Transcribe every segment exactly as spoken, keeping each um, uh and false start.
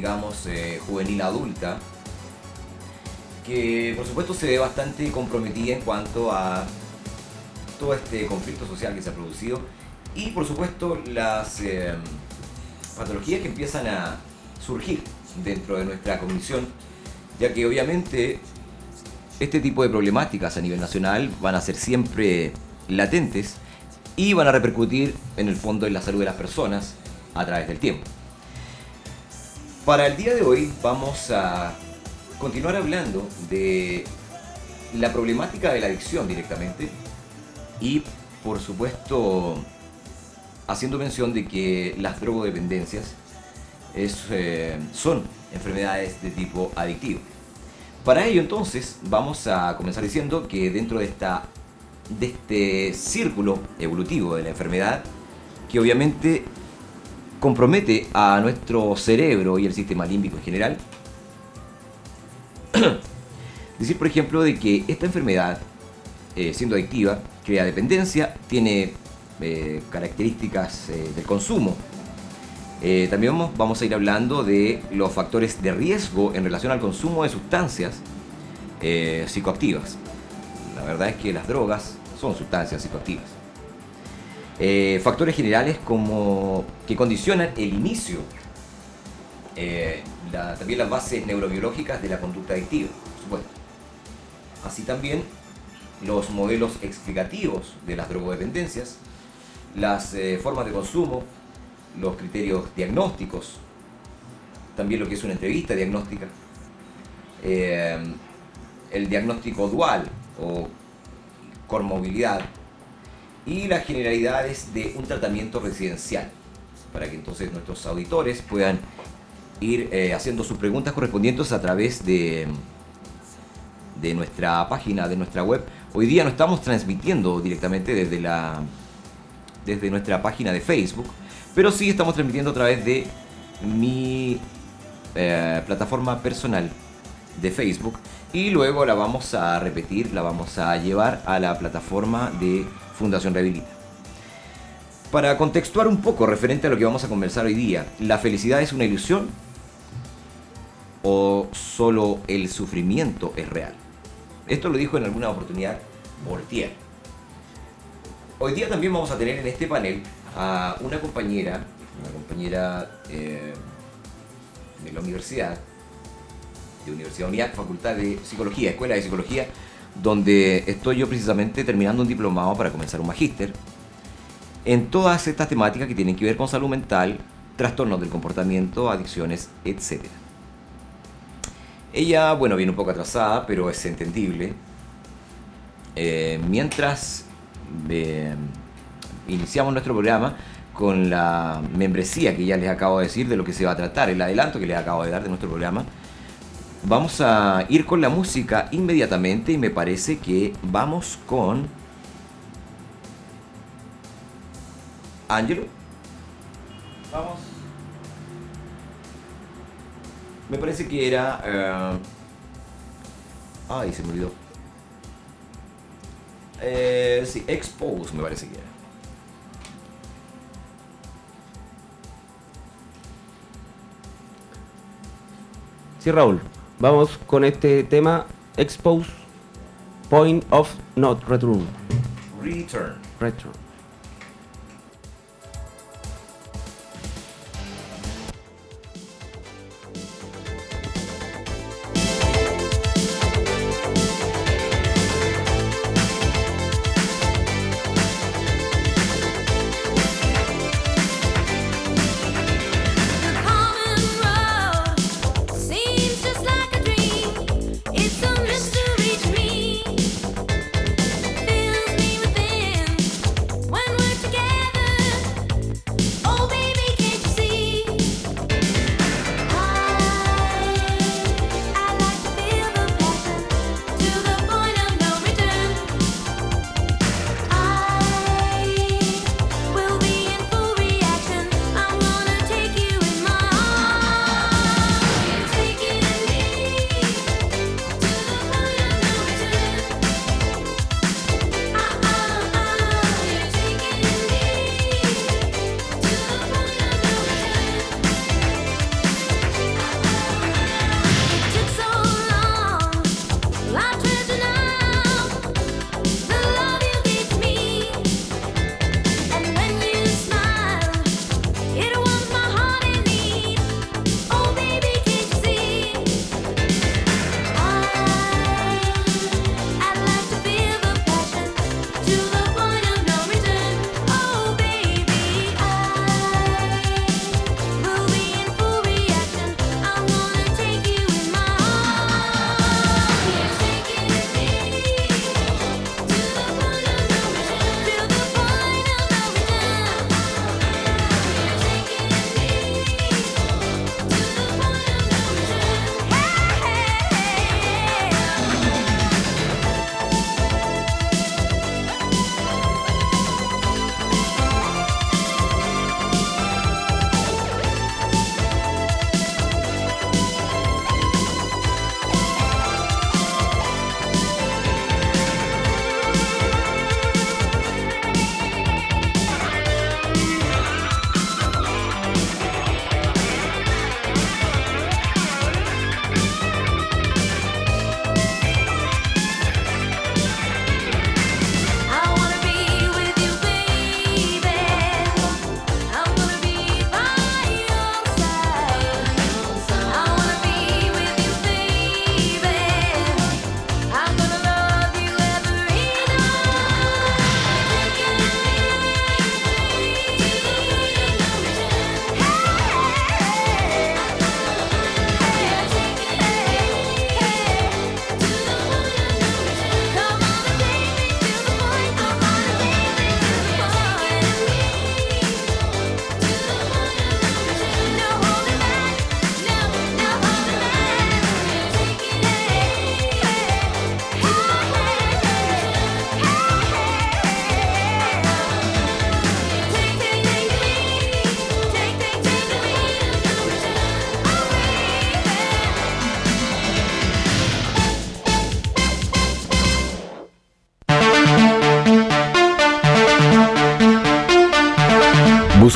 digamos, eh, juvenil adulta, que por supuesto se ve bastante comprometida en cuanto a todo este conflicto social que se ha producido y por supuesto las eh, patologías que empiezan a surgir dentro de nuestra cognición, ya que obviamente este tipo de problemáticas a nivel nacional van a ser siempre latentes y van a repercutir en el fondo en la salud de las personas a través del tiempo. Para el día de hoy vamos a continuar hablando de la problemática de la adicción directamente y por supuesto haciendo mención de que las drogodependencias es, eh, son enfermedades de tipo adictivo. Para ello entonces vamos a comenzar diciendo que dentro de, esta, de este círculo evolutivo de la enfermedad, que obviamente compromete a nuestro cerebro y el sistema límbico en general, decir por ejemplo de que esta enfermedad, eh, siendo adictiva, crea dependencia, tiene eh, características eh, del consumo. Eh, también vamos, vamos a ir hablando de los factores de riesgo en relación al consumo de sustancias eh, psicoactivas. La verdad es que las drogas son sustancias psicoactivas. Eh, factores generales como que condicionan el inicio, eh, la, también las bases neurobiológicas de la conducta adictiva, por supuesto. Así también los modelos explicativos de las drogodependencias, las eh, formas de consumo, los criterios diagnósticos, también lo que es una entrevista diagnóstica, eh, el diagnóstico dual o comorbilidad y las generalidades de un tratamiento residencial, para que entonces nuestros auditores puedan ir eh, haciendo sus preguntas correspondientes a través de, de nuestra página, de nuestra web. Hoy día no estamos transmitiendo directamente desde, la, desde nuestra página de Facebook, pero sí estamos transmitiendo a través de mi eh, plataforma personal de Facebook y luego la vamos a repetir, la vamos a llevar a la plataforma de Fundación Rehabilita. Para contextuar un poco referente a lo que vamos a conversar hoy día, ¿la felicidad es una ilusión o solo el sufrimiento es real? Esto lo dijo en alguna oportunidad Voltaire. Hoy día también vamos a tener en este panel a una compañera, una compañera eh, de la universidad, de Universidad UNIAC, Facultad de Psicología, Escuela de Psicología, donde estoy yo precisamente terminando un diplomado para comenzar un magíster en todas estas temáticas que tienen que ver con salud mental, trastornos del comportamiento, adicciones, etcétera. Ella, bueno, viene un poco atrasada, pero es entendible. Eh, mientras eh, iniciamos nuestro programa con la membresía que ya les acabo de decir de lo que se va a tratar, el adelanto que les acabo de dar de nuestro programa, vamos a ir con la música inmediatamente y me parece que vamos con Ángelo. Vamos. Me parece que era... Uh... Ay, se me olvidó. Eh, sí, Expose me parece que era. Sí, Raúl. Vamos con este tema, Expose, Point of Not Return. Return. Return. Mystery to me, fills me within.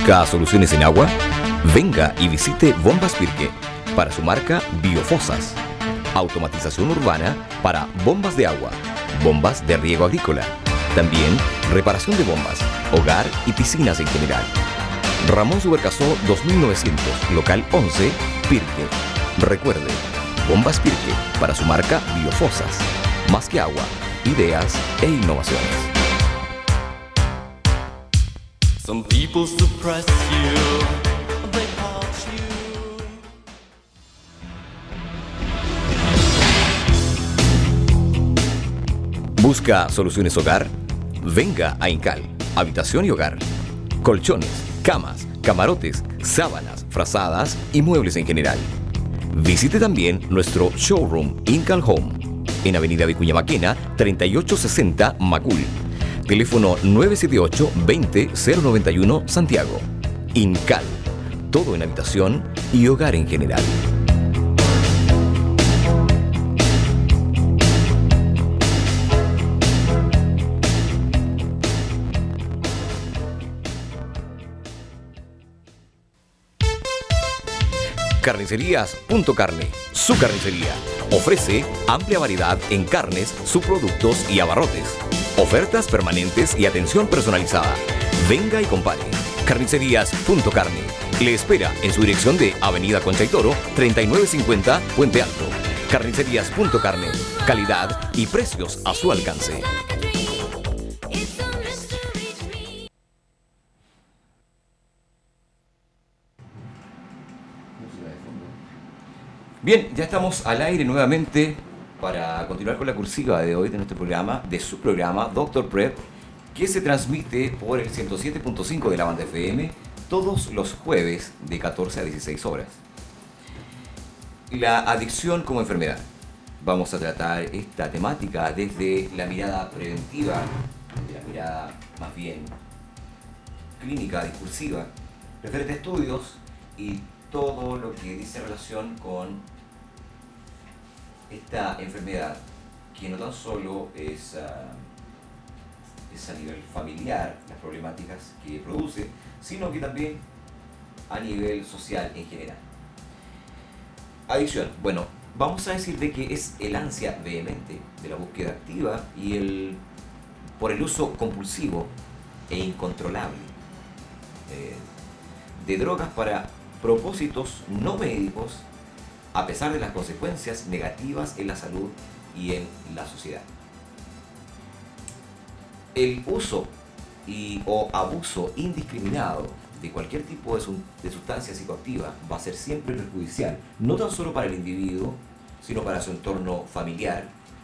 ¿Busca soluciones en agua? Venga y visite Bombas Pirque para su marca Biofosas. Automatización urbana para bombas de agua, bombas de riego agrícola. También reparación de bombas, hogar y piscinas en general. Ramón Subercasó dos mil novecientos, local once, Pirque. Recuerde, Bombas Pirque para su marca Biofosas. Más que agua, ideas e innovaciones. Some people suppress you, they haunt you. ¿Busca soluciones hogar? Venga a Incal, habitación y hogar. Colchones, camas, camarotes, sábanas, frazadas y muebles en general. Visite también nuestro showroom Incal Home en Avenida Vicuña Maquena, treinta y ocho sesenta Macul. Teléfono nueve siete ocho, veinte, cero noventa y uno, Santiago. Incal, todo en habitación y hogar en general. Carnicerías Punto Carne, su carnicería. Ofrece amplia variedad en carnes, subproductos y abarrotes. Ofertas permanentes y atención personalizada. Venga y compare. Carnicerías Punto Carne. Le espera en su dirección de Avenida Concha y Toro, treinta y nueve cincuenta, Puente Alto. Carnicerías Punto Carne. Calidad y precios a su alcance. Bien, ya estamos al aire nuevamente para continuar con la cursiva de hoy de nuestro programa, de su programa Doctor Prep, que se transmite por el ciento siete punto cinco de la banda F M todos los jueves de catorce a dieciséis horas. La adicción como enfermedad. Vamos a tratar esta temática desde la mirada preventiva, desde la mirada más bien clínica, discursiva, referente a estudios y todo lo que dice relación con esta enfermedad, que no tan solo es, uh, es a nivel familiar, las problemáticas que produce, sino que también a nivel social en general. Adicción. Bueno, vamos a decir de que es el ansia vehemente de la búsqueda activa y el por el uso compulsivo e incontrolable eh, de drogas para propósitos no médicos, a pesar de las consecuencias negativas en la salud y en la sociedad. El uso y, o abuso indiscriminado de cualquier tipo de, su, de sustancia psicoactiva va a ser siempre perjudicial, no tan solo para el individuo, sino para su entorno familiar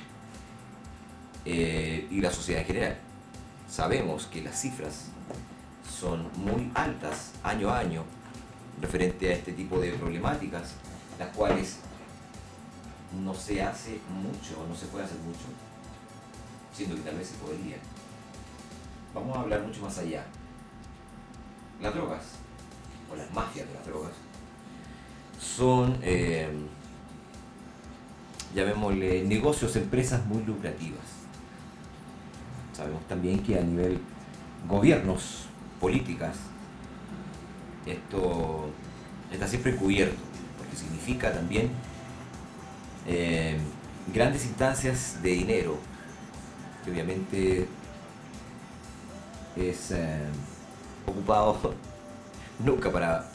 eh, y la sociedad en general. Sabemos que las cifras son muy altas año a año referente a este tipo de problemáticas, las cuales no se hace mucho, no se puede hacer mucho, siendo que tal vez se podría. Vamos a hablar mucho más allá. Las drogas, o las mafias de las drogas, son, eh, llamémosle, negocios, empresas muy lucrativas. Sabemos también que a nivel gobiernos, políticas, esto está siempre cubierto, porque significa también eh, grandes instancias de dinero, que obviamente es eh, ocupado nunca para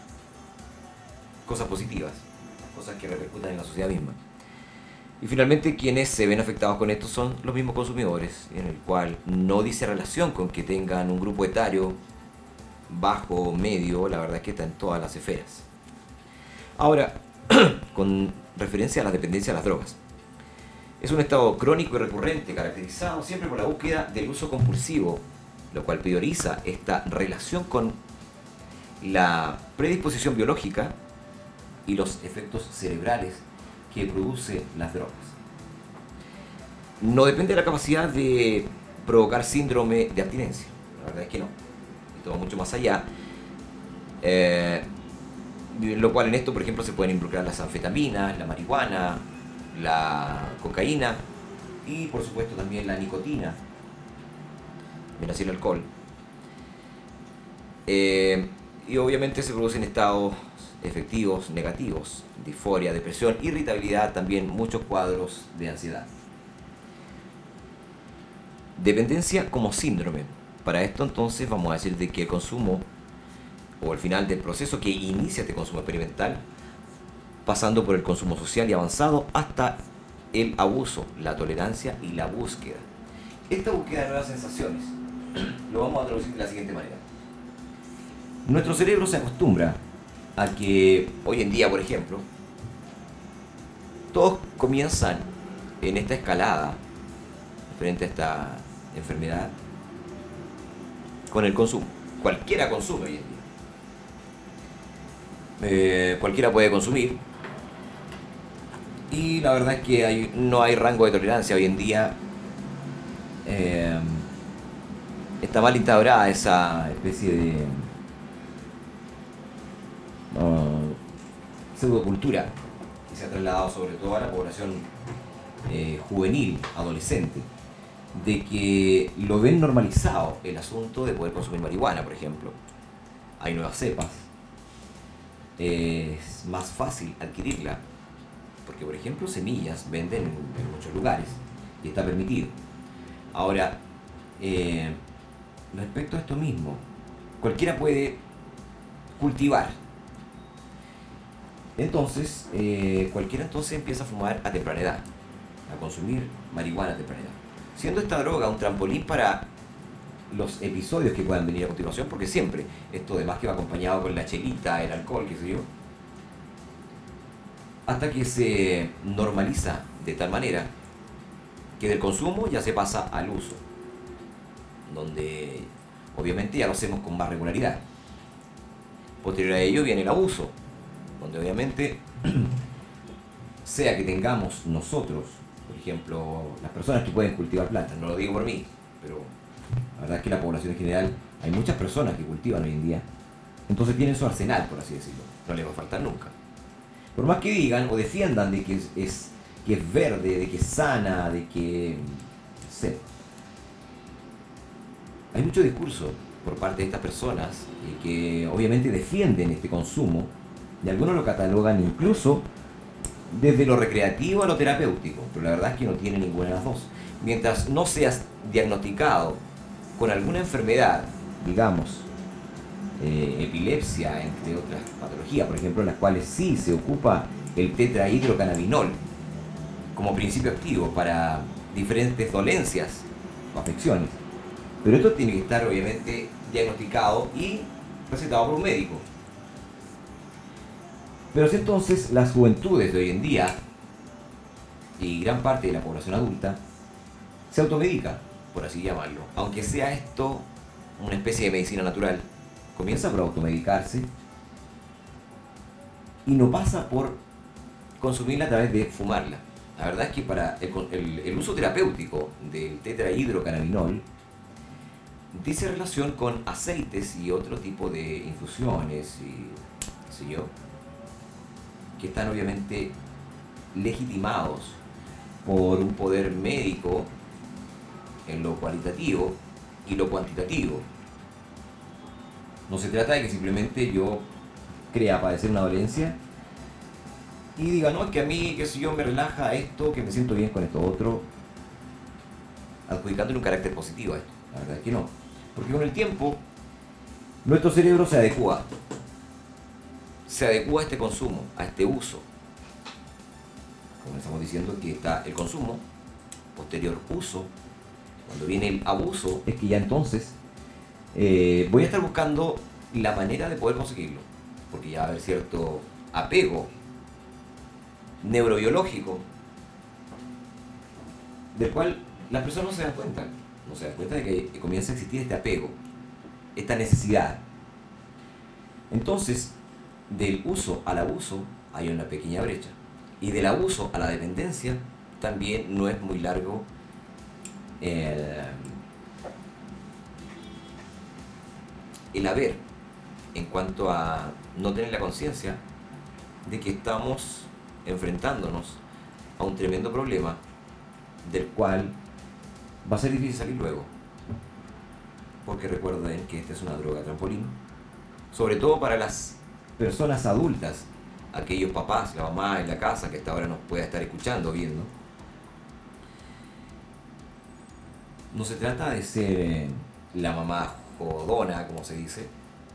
cosas positivas, cosas que repercutan en la sociedad misma. Y finalmente quienes se ven afectados con esto son los mismos consumidores, en el cual no dice relación con que tengan un grupo etario bajo, medio, la verdad es que está en todas las esferas. Ahora, con referencia a la dependencia de las drogas. Es un estado crónico y recurrente, caracterizado siempre por la búsqueda del uso compulsivo, lo cual prioriza esta relación con la predisposición biológica y los efectos cerebrales que produce las drogas. No depende de la capacidad de provocar síndrome de abstinencia, la verdad es que no, esto va mucho más allá, eh, lo cual en esto, por ejemplo, se pueden involucrar las anfetaminas, la marihuana, la cocaína y por supuesto también la nicotina, bien así el alcohol. Eh, y obviamente se producen estados efectivos negativos, disforia, depresión, irritabilidad, también muchos cuadros de ansiedad. Dependencia como síndrome. Para esto entonces vamos a decir de que el consumo, o el final del proceso que inicia este consumo experimental, pasando por el consumo social y avanzado hasta el abuso, la tolerancia y la búsqueda. Esta búsqueda de nuevas sensaciones lo vamos a traducir de la siguiente manera. Nuestro cerebro se acostumbra a que hoy en día, por ejemplo, todos comienzan en esta escalada frente a esta enfermedad con el consumo. Cualquiera consume hoy en día. Eh, cualquiera puede consumir. Y la verdad es que hay, no hay rango de tolerancia hoy en día. Eh, está mal instaurada esa especie de uh, pseudocultura que se ha trasladado sobre todo a la población eh, juvenil, adolescente, de que lo ven normalizado el asunto de poder consumir marihuana, por ejemplo. Hay nuevas cepas, es más fácil adquirirla, porque por ejemplo semillas venden en, en muchos lugares y está permitido. Ahora, eh, respecto a esto mismo, cualquiera puede cultivar. Entonces, eh, cualquiera entonces empieza a fumar a temprana edad, a consumir marihuana a temprana edad, siendo esta droga un trampolín para los episodios que puedan venir a continuación, porque siempre esto además que va acompañado con la chelita, el alcohol, qué sé yo, hasta que se normaliza de tal manera que del consumo ya se pasa al uso, donde obviamente ya lo hacemos con más regularidad. Posterior a ello viene el abuso, donde obviamente sea que tengamos nosotros, por ejemplo, las personas que pueden cultivar plantas, no lo digo por mí, pero la verdad es que la población en general, hay muchas personas que cultivan hoy en día, entonces tienen su arsenal, por así decirlo, no les va a faltar nunca. Por más que digan o defiendan de que es, es, que es verde, de que es sana, de que, no sé, hay mucho discurso por parte de estas personas y que obviamente defienden este consumo, y algunos lo catalogan incluso desde lo recreativo a lo terapéutico, pero la verdad es que no tiene ninguna de las dos. Mientras no seas diagnosticado con alguna enfermedad, digamos, eh, epilepsia, entre otras patologías, por ejemplo, en las cuales sí se ocupa el tetrahidrocannabinol como principio activo para diferentes dolencias o afecciones, pero esto tiene que estar obviamente diagnosticado y recetado por un médico. Pero si entonces las juventudes de hoy en día y gran parte de la población adulta se automedica, por así llamarlo, aunque sea esto una especie de medicina natural, comienza por automedicarse y no pasa por consumirla a través de fumarla. La verdad es que para el, el, el uso terapéutico del tetrahidrocannabinol dice relación con aceites y otro tipo de infusiones y qué sé yo, que están obviamente legitimados por un poder médico en lo cualitativo y lo cuantitativo. No se trata de que simplemente yo crea padecer una dolencia y diga, no, es que a mí, que si yo me relaja esto, que me siento bien con esto otro, adjudicándole un carácter positivo a esto. La verdad es que no. Porque con el tiempo, nuestro cerebro se adecua. Se adecua a este consumo, a este uso. Como estamos diciendo que está el consumo, posterior uso, cuando viene el abuso, es que ya entonces eh, voy a estar buscando la manera de poder conseguirlo, porque ya va a haber cierto apego neurobiológico del cual las personas no se dan cuenta, no se dan cuenta de que comienza a existir este apego, esta necesidad. Entonces, del uso al abuso hay una pequeña brecha, y del abuso a la dependencia también no es muy largo el, el haber, en cuanto a no tener la conciencia de que estamos enfrentándonos a un tremendo problema del cual va a ser difícil salir luego, porque recuerden que esta es una droga trampolín sobre todo para las personas adultas, aquellos papás, la mamá en la casa que hasta ahora nos pueda estar escuchando, viendo. No se trata de ser eh, la mamá jodona, como se dice.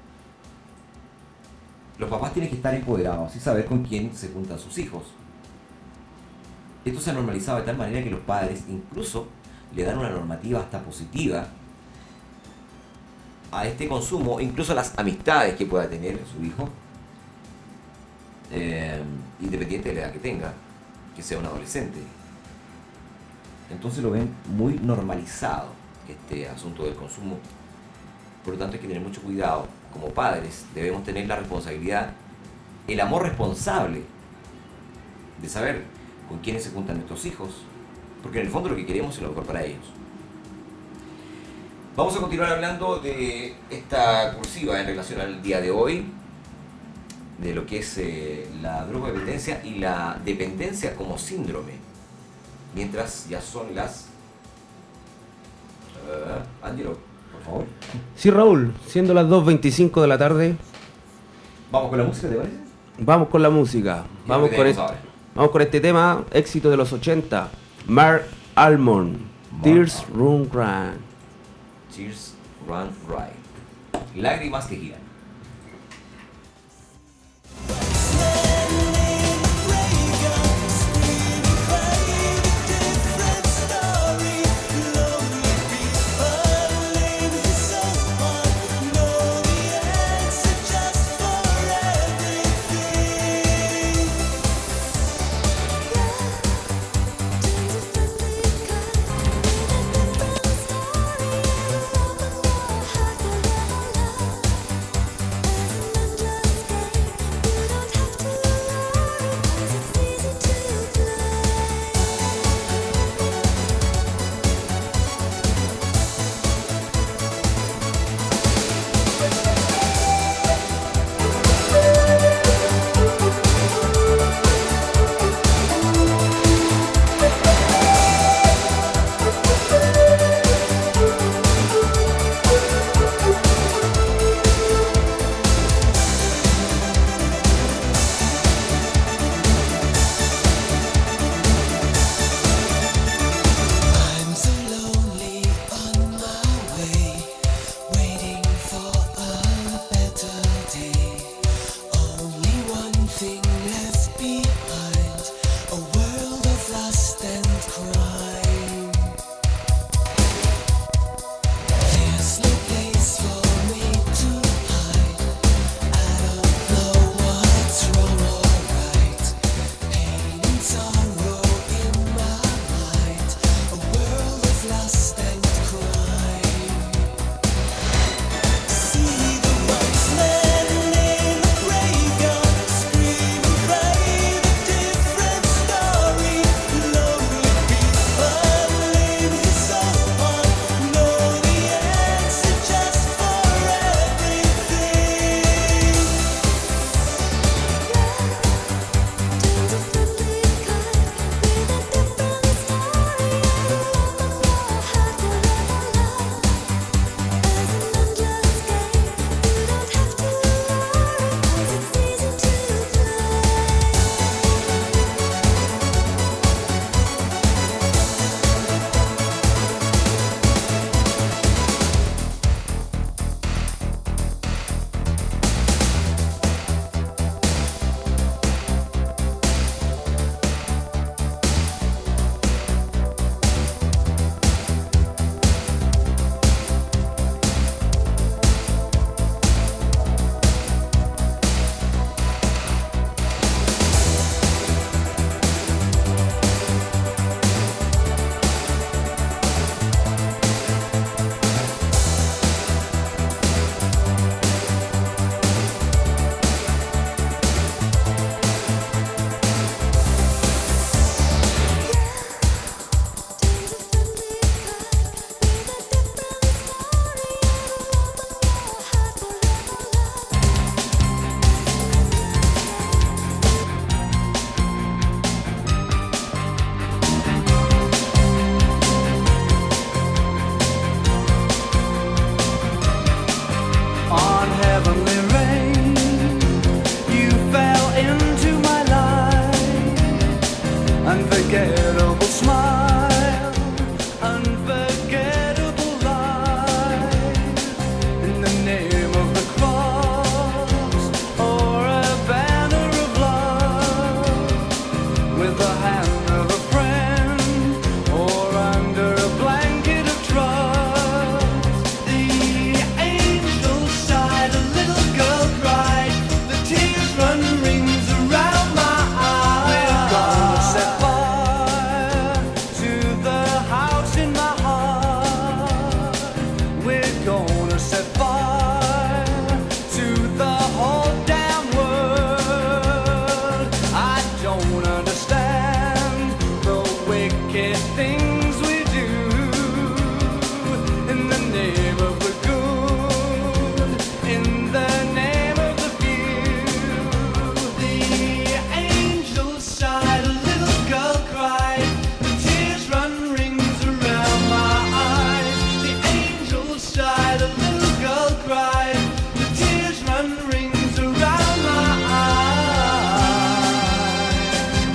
Los papás tienen que estar empoderados y saber con quién se juntan sus hijos. Esto se ha normalizado de tal manera que los padres incluso le dan una normativa hasta positiva a este consumo, incluso a las amistades que pueda tener su hijo, eh, independiente de la edad que tenga, que sea un adolescente. Entonces lo ven muy normalizado este asunto del consumo. Por lo tanto hay que tener mucho cuidado. Como padres debemos tener la responsabilidad, el amor responsable de saber con quiénes se juntan nuestros hijos, porque en el fondo lo que queremos es lo mejor para ellos. Vamos a continuar hablando de esta cursiva en relación al día de hoy, de lo que es eh, la drogodependencia y la dependencia como síndrome. Mientras ya son las... Uh, Angelo, por favor. Sí, Raúl, siendo las dos veinticinco de la tarde, ¿Vamos con la música, te parece? vamos con la música. ¿Qué Vamos es lo con, que este, tenemos ahora? vamos con este tema, éxito de los ochenta. Mark Almond, Mark Tears Almond. Run Grand. Tears Run Right. Lágrimas que giran. Story, unforgettable smile, unforgettable life, in the name of the cross or a banner of love, with the hand of a friend or under a blanket of trust. The angel sighed, a little girl cried, the tears run rings around my eyes. We're gonna set fire to the house in my heart. We're gonna set fire to the whole damn world. I don't understand the wicked things we do in the name of the good, in the name of the few. The angel sighed, a little girl cried, the tears run rings around my eyes. The angel sighed, a little girl cried, the tears run rings around my eyes.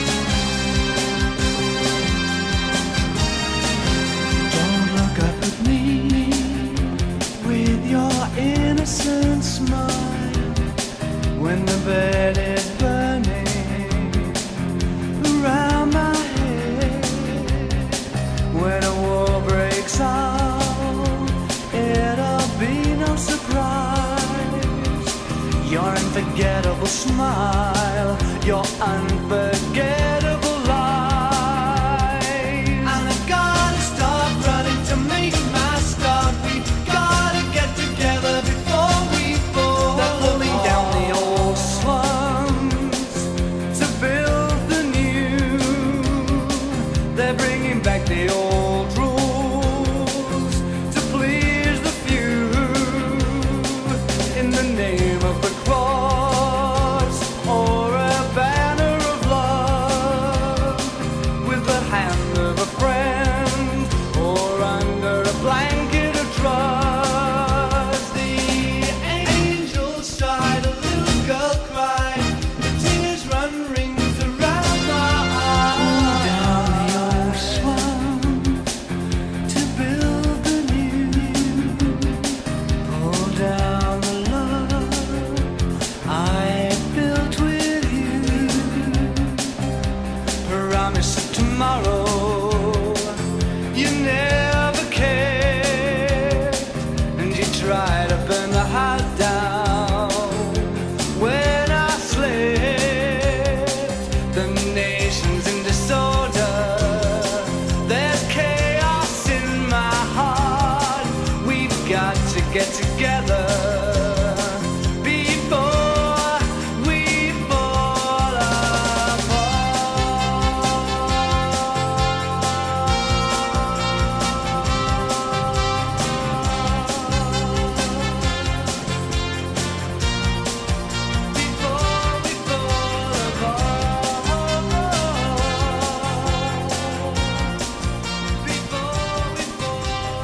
Don't look up at me with your innocent smile when the bed is burning around my head. When a war breaks out, it'll be no surprise. Your unforgettable smile, your unforgettable lies. And I've gotta stop running to make my start. We gotta get together before we fall. They're pulling down the old slums to build the new. They're bringing back the old rules to please the few. In the name of the cross or a banner of love, with the hand of a friend or under a blanket of trust. The angel sighed, a little girl cried, the tears run rings around my eyes. Down the old swamp to build the new. Pull down the love I built with you. Promise of tomorrow you never cared, and you tried to burn the house down when I slept. The nation's in disorder, there's chaos in my heart. We've got to get together before we fall apart. Before we fall apart. Before we fall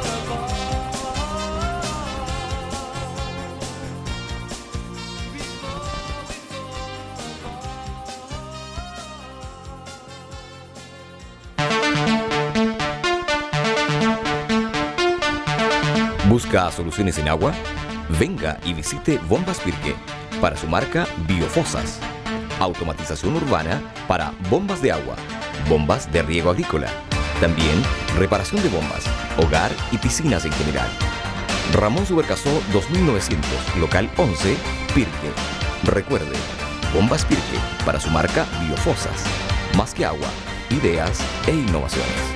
¿Busca soluciones en agua? Venga y visite Bombas Pirque para su marca Biofosas. Automatización urbana para bombas de agua, bombas de riego agrícola. También reparación de bombas, hogar y piscinas en general. Ramón Subercasó dos mil novecientos, local once, Pirque. Recuerde, Bombas Pirque para su marca Biofosas. Más que agua, ideas e innovaciones.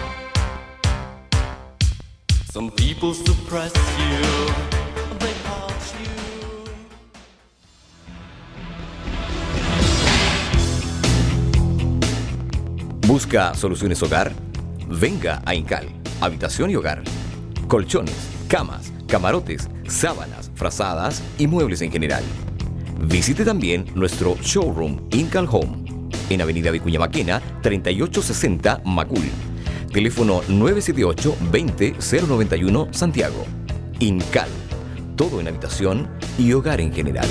Some people suppress you, they haunt you. ¿Busca soluciones hogar? Venga a Incal, habitación y hogar. Colchones, camas, camarotes, sábanas, frazadas y muebles en general. Visite también nuestro showroom Incal Home en Avenida Vicuña Maquena, treinta y ocho sesenta Macul. Teléfono nueve siete ocho, veinte, cero noventa y uno, Santiago. Incal, todo en habitación y hogar en general.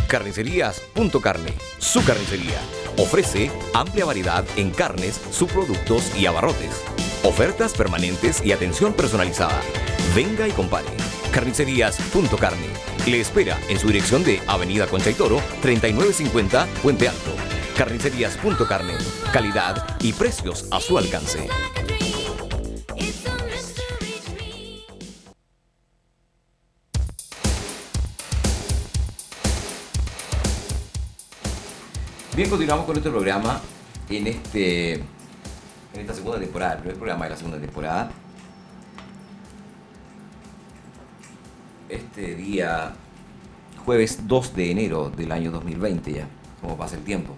Carnicerías Punto Carne, su carnicería. Ofrece amplia variedad en carnes, subproductos y abarrotes. Ofertas permanentes y atención personalizada. Venga y compare. Carnicerías Punto Carne. Le espera en su dirección de Avenida Concha y Toro, treinta y nueve cincuenta, Puente Alto. Carnicerías Punto Carne. Calidad y precios a su alcance. Bien, continuamos con nuestro programa en, este, en esta segunda temporada, el primer programa de la segunda temporada. Este día, jueves dos de enero del año dos mil veinte ya, como pasa el tiempo.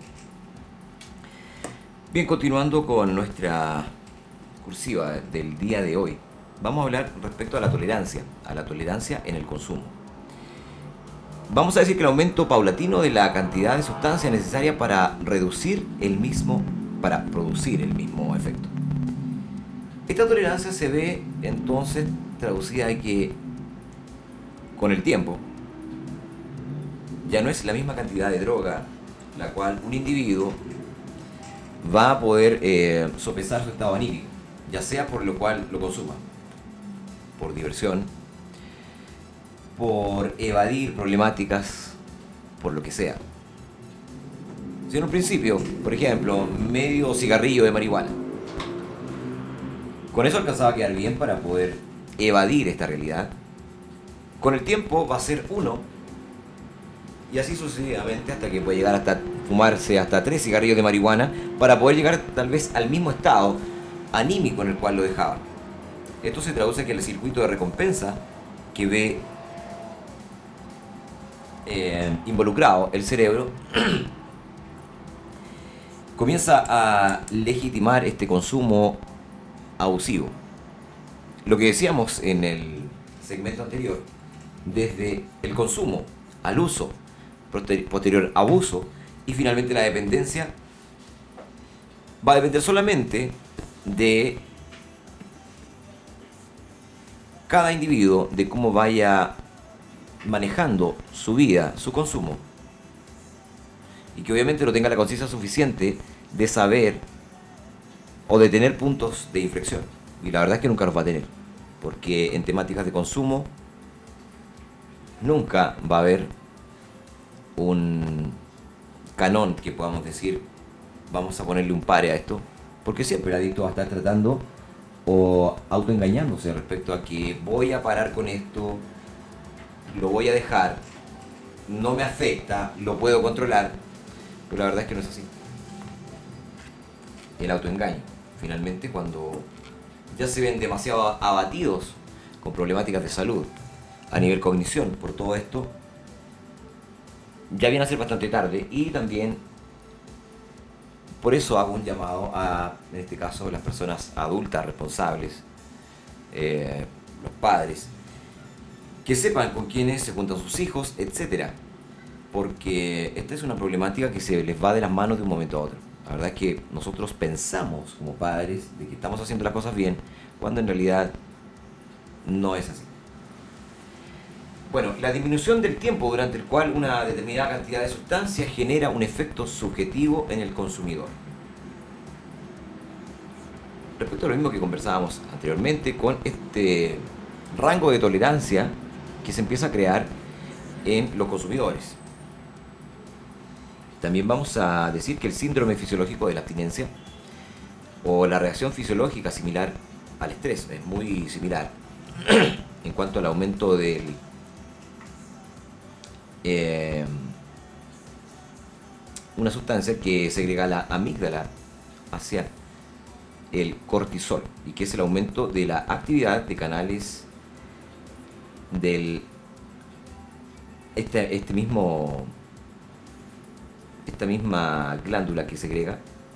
Bien, continuando con nuestra cursiva del día de hoy, vamos a hablar respecto a la tolerancia, a la tolerancia en el consumo. Vamos a decir que el aumento paulatino de la cantidad de sustancia necesaria para reducir el mismo, para producir el mismo efecto. Esta tolerancia se ve entonces traducida en que con el tiempo ya no es la misma cantidad de droga la cual un individuo va a poder eh, sopesar su estado anímico, ya sea por lo cual lo consuma, por diversión, por evadir problemáticas, por lo que sea. Si en un principio, por ejemplo, medio cigarrillo de marihuana, con eso alcanzaba a quedar bien para poder evadir esta realidad, con el tiempo va a ser uno, y así sucesivamente hasta que puede llegar hasta fumarse hasta tres cigarrillos de marihuana para poder llegar tal vez al mismo estado anímico en el cual lo dejaba. Esto se traduce en que el circuito de recompensa que ve Eh, involucrado el cerebro comienza a legitimar este consumo abusivo. Lo que decíamos en el segmento anterior, desde el consumo al uso, posterior abuso y finalmente la dependencia, va a depender solamente de cada individuo, de cómo vaya manejando su vida, su consumo, y que obviamente no tenga la conciencia suficiente de saber o de tener puntos de inflexión, y la verdad es que nunca los va a tener, porque en temáticas de consumo nunca va a haber un canón que podamos decir vamos a ponerle un pare a esto, porque siempre el adicto va a estar tratando o autoengañándose respecto a que voy a parar con esto, lo voy a dejar, no me afecta, lo puedo controlar, pero la verdad es que no es así. El autoengaño, finalmente, cuando ya se ven demasiado abatidos con problemáticas de salud a nivel cognición por todo esto, ya viene a ser bastante tarde, y también por eso hago un llamado a, en este caso, las personas adultas responsables, eh, los padres, que sepan con quiénes se juntan sus hijos, etcétera, porque esta es una problemática que se les va de las manos de un momento a otro. La verdad es que nosotros pensamos como padres de que estamos haciendo las cosas bien, cuando en realidad no es así. Bueno, la disminución del tiempo durante el cual una determinada cantidad de sustancias genera un efecto subjetivo en el consumidor. Respecto a lo mismo que conversábamos anteriormente, con este rango de tolerancia que se empieza a crear en los consumidores. También vamos a decir que el síndrome fisiológico de la abstinencia o la reacción fisiológica similar al estrés es muy similar en cuanto al aumento del eh, una sustancia que segrega la amígdala hacia el cortisol, y que es el aumento de la actividad de canales del este, este mismo esta misma glándula que segrega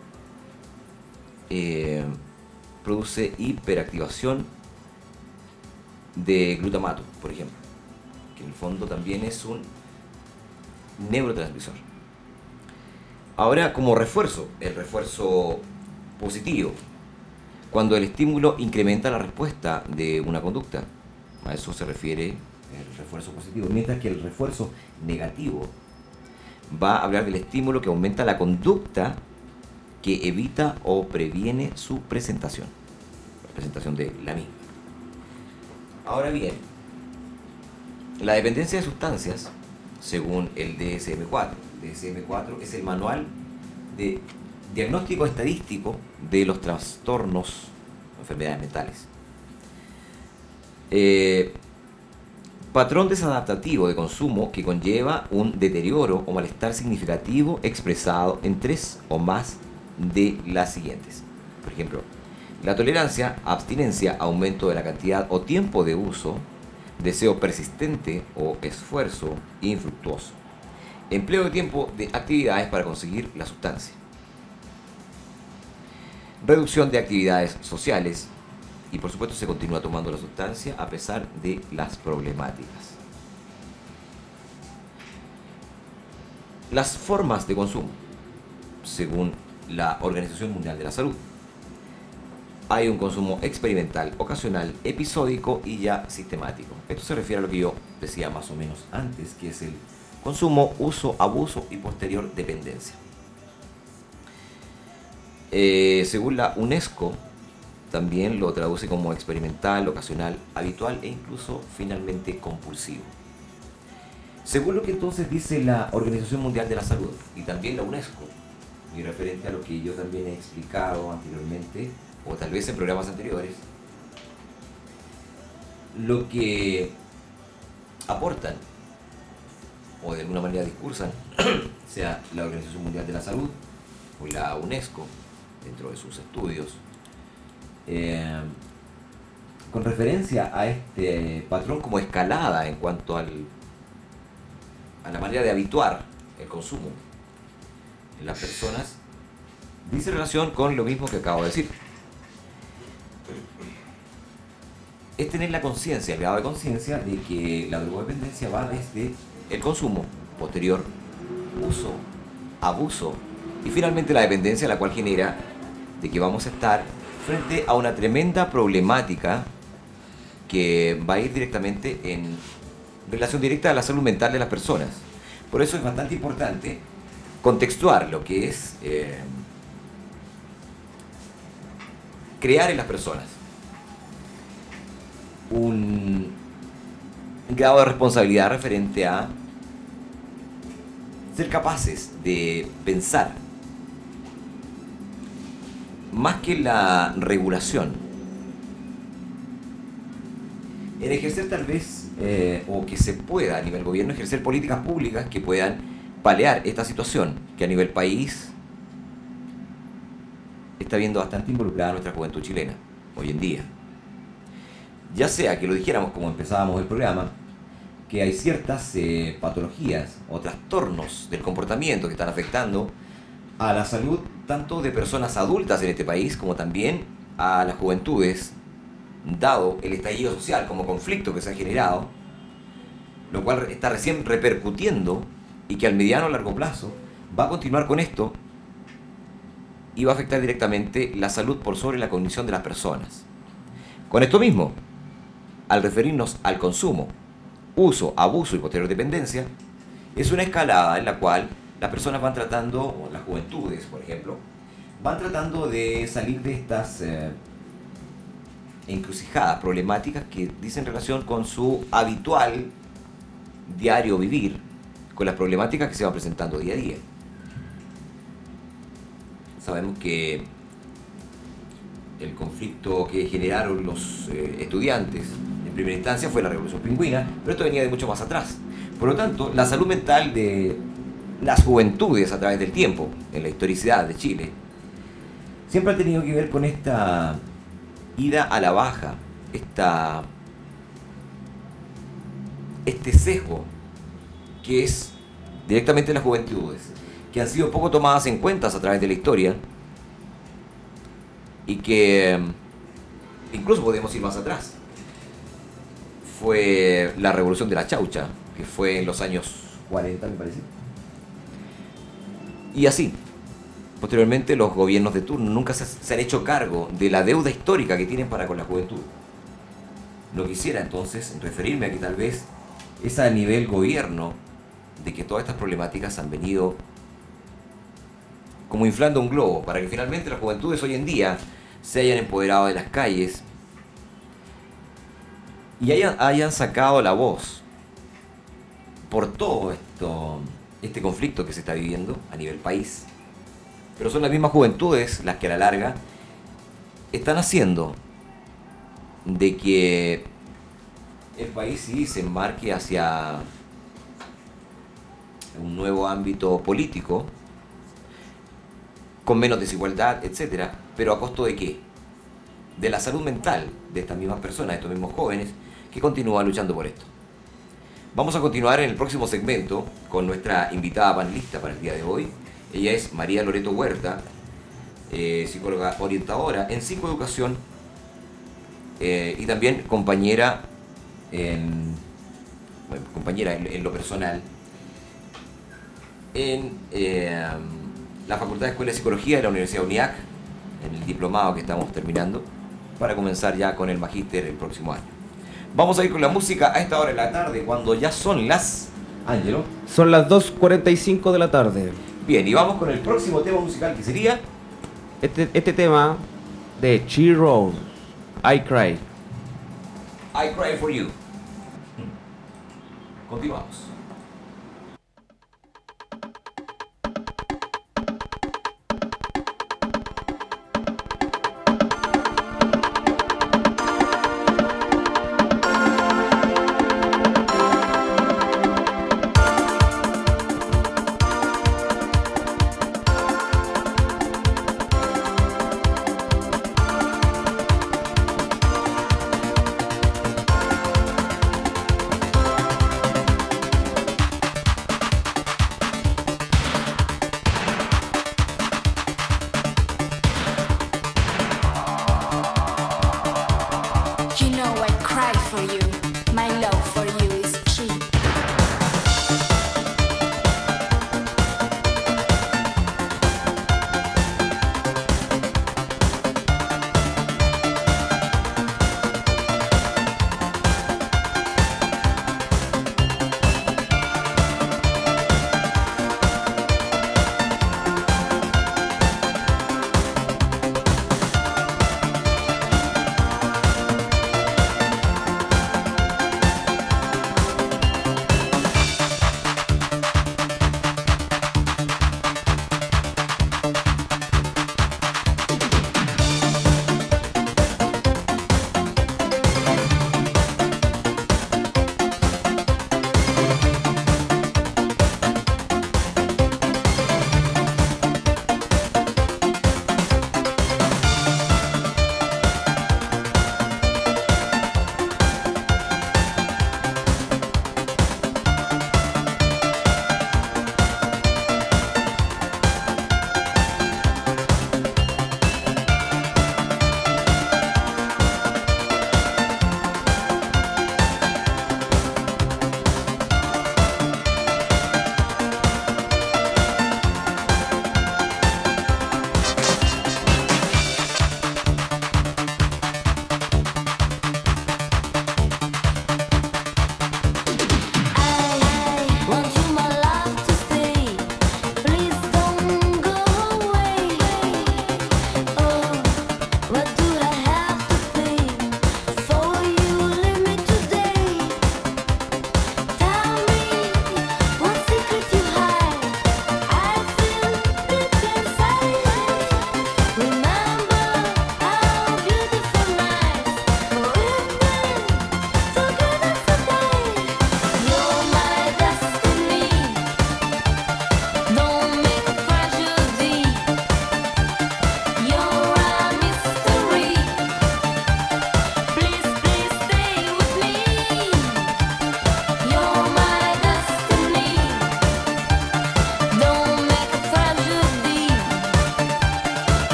eh, produce hiperactivación de glutamato, por ejemplo, que en el fondo también es un neurotransmisor. Ahora, como refuerzo, el refuerzo positivo, cuando el estímulo incrementa la respuesta de una conducta, a eso se refiere el refuerzo positivo, mientras que el refuerzo negativo va a hablar del estímulo que aumenta la conducta que evita o previene su presentación, la presentación de la misma. Ahora bien, la dependencia de sustancias, según el D S M cuatro, el D S M cuatro es el manual de diagnóstico estadístico de los trastornos o enfermedades mentales. Eh, patrón desadaptativo de consumo que conlleva un deterioro o malestar significativo expresado en tres o más de las siguientes. Por ejemplo, la tolerancia, abstinencia, aumento de la cantidad o tiempo de uso, deseo persistente o esfuerzo infructuoso, empleo de tiempo de actividades para conseguir la sustancia, reducción de actividades sociales y por supuesto se continúa tomando la sustancia a pesar de las problemáticas. Las formas de consumo, según la Organización Mundial de la Salud. Hay un consumo experimental, ocasional, episódico y ya sistemático. Esto se refiere a lo que yo decía más o menos antes, que es el consumo, uso, abuso y posterior dependencia. Eh, según la UNESCO, también lo traduce como experimental, ocasional, habitual e incluso finalmente compulsivo. Según lo que entonces dice la Organización Mundial de la Salud y también la UNESCO, y referente a lo que yo también he explicado anteriormente, o tal vez en programas anteriores, lo que aportan, o de alguna manera discursan, sea la Organización Mundial de la Salud o la UNESCO, dentro de sus estudios, eh, con referencia a este patrón como escalada en cuanto al, a la manera de habituar el consumo en las personas, dice relación con lo mismo que acabo de decir. Es tener la conciencia, el grado de conciencia de que la drogodependencia va desde el consumo, posterior uso, abuso y finalmente la dependencia, la cual genera de que vamos a estar frente a una tremenda problemática que va a ir directamente en relación directa a la salud mental de las personas. Por eso es bastante importante contextuar lo que es eh, crear en las personas un grado de responsabilidad referente a ser capaces de pensar más que la regulación, en ejercer tal vez eh, o que se pueda a nivel gobierno ejercer políticas públicas que puedan paliar esta situación que a nivel país está viendo bastante involucrada nuestra juventud chilena hoy en día. Ya sea que lo dijéramos como empezábamos el programa, que hay ciertas eh, patologías o trastornos del comportamiento que están afectando a la salud tanto de personas adultas en este país como también a las juventudes, dado el estallido social como conflicto que se ha generado, lo cual está recién repercutiendo y que al mediano o largo plazo va a continuar con esto y va a afectar directamente la salud por sobre la cognición de las personas. Con esto mismo, al referirnos al consumo, uso, abuso y posterior dependencia, es una escalada en la cual las personas van tratando, o las juventudes, por ejemplo, van tratando de salir de estas eh, encrucijadas problemáticas que dicen relación con su habitual diario vivir, con las problemáticas que se van presentando día a día. Sabemos que el conflicto que generaron los eh, estudiantes en primera instancia fue la Revolución Pingüina, pero esto venía de mucho más atrás. Por lo tanto, la salud mental de las juventudes a través del tiempo, en la historicidad de Chile, siempre ha tenido que ver con esta ida a la baja, esta, este sesgo que es directamente las juventudes, que han sido poco tomadas en cuenta a través de la historia y que incluso podemos ir más atrás. Fue la Revolución de la Chaucha, que fue en los años cuarenta, me parece. Y así, posteriormente los gobiernos de turno nunca se, se han hecho cargo de la deuda histórica que tienen para con la juventud. No quisiera entonces referirme a que tal vez es a nivel gobierno de que todas estas problemáticas han venido como inflando un globo para que finalmente las juventudes hoy en día se hayan empoderado de las calles y hayan, hayan sacado la voz por todo esto, este conflicto que se está viviendo a nivel país. Pero son las mismas juventudes las que a la larga están haciendo de que el país sí se enmarque hacia un nuevo ámbito político, con menos desigualdad, etcétera. Pero ¿a costo de qué? De la salud mental de estas mismas personas, de estos mismos jóvenes que continúan luchando por esto. Vamos a continuar en el próximo segmento con nuestra invitada panelista para el día de hoy. Ella es María Loreto Huerta, eh, psicóloga orientadora en psicoeducación eh, y también compañera en, bueno, compañera en, en lo personal en eh, la Facultad de Escuela de Psicología de la Universidad UNIAC, en el diplomado que estamos terminando, para comenzar ya con el magíster el próximo año. Vamos a ir con la música a esta hora de la tarde, cuando ya son las... Ángelo. Son las dos cuarenta y cinco de la tarde. Bien, y vamos con el próximo tema musical, que sería... Este, este tema de She Rose, I Cry. I Cry For You. Continuamos.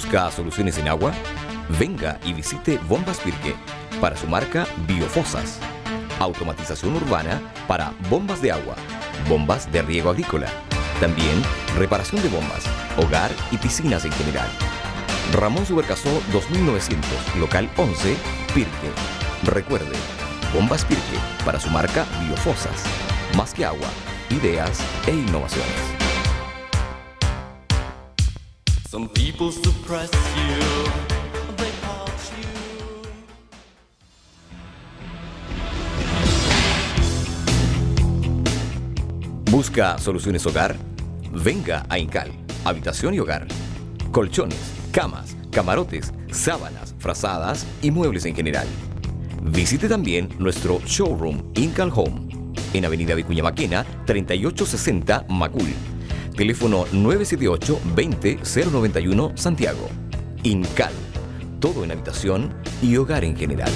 ¿Busca soluciones en agua? Venga y visite Bombas Pirque para su marca Biofosas. Automatización urbana para bombas de agua, bombas de riego agrícola. También reparación de bombas, hogar y piscinas en general. Ramón Subercasó dos mil novecientos, local once, Pirque. Recuerde, Bombas Pirque para su marca Biofosas. Más que agua, ideas e innovaciones. Some people suppress you. They haunt you. ¿Busca soluciones hogar? Venga a Incal, habitación y hogar. Colchones, camas, camarotes, sábanas, frazadas y muebles en general. Visite también nuestro showroom Incal Home en Avenida Vicuña Maquena, treinta y ocho sesenta Macul. Teléfono nueve siete ocho, veinte, cero noventa y uno, Santiago. Incal, todo en habitación y hogar en general.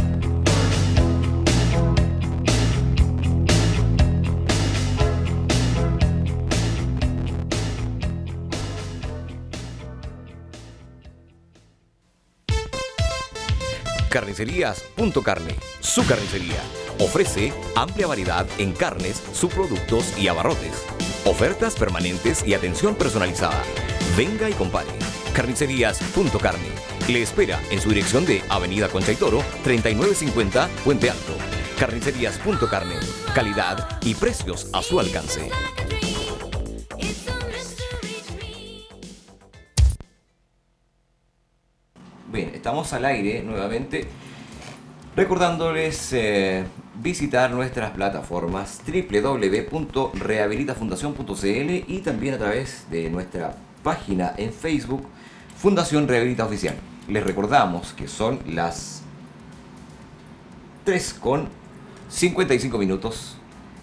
Carnicerías Punto Carne, su carnicería. Ofrece amplia variedad en carnes, subproductos y abarrotes. Ofertas permanentes y atención personalizada. Venga y compare. Carnicerías Punto Carne. Le espera en su dirección de Avenida Concha y Toro, treinta y nueve cincuenta, Puente Alto. Carnicerías Punto Carne. Calidad y precios a su alcance. Bien, estamos al aire nuevamente, recordándoles eh, visitar nuestras plataformas doble u doble u doble u punto rehabilitafundación punto c l y también a través de nuestra página en Facebook, Fundación Rehabilita Oficial. Les recordamos que son las tres con cincuenta y cinco minutos.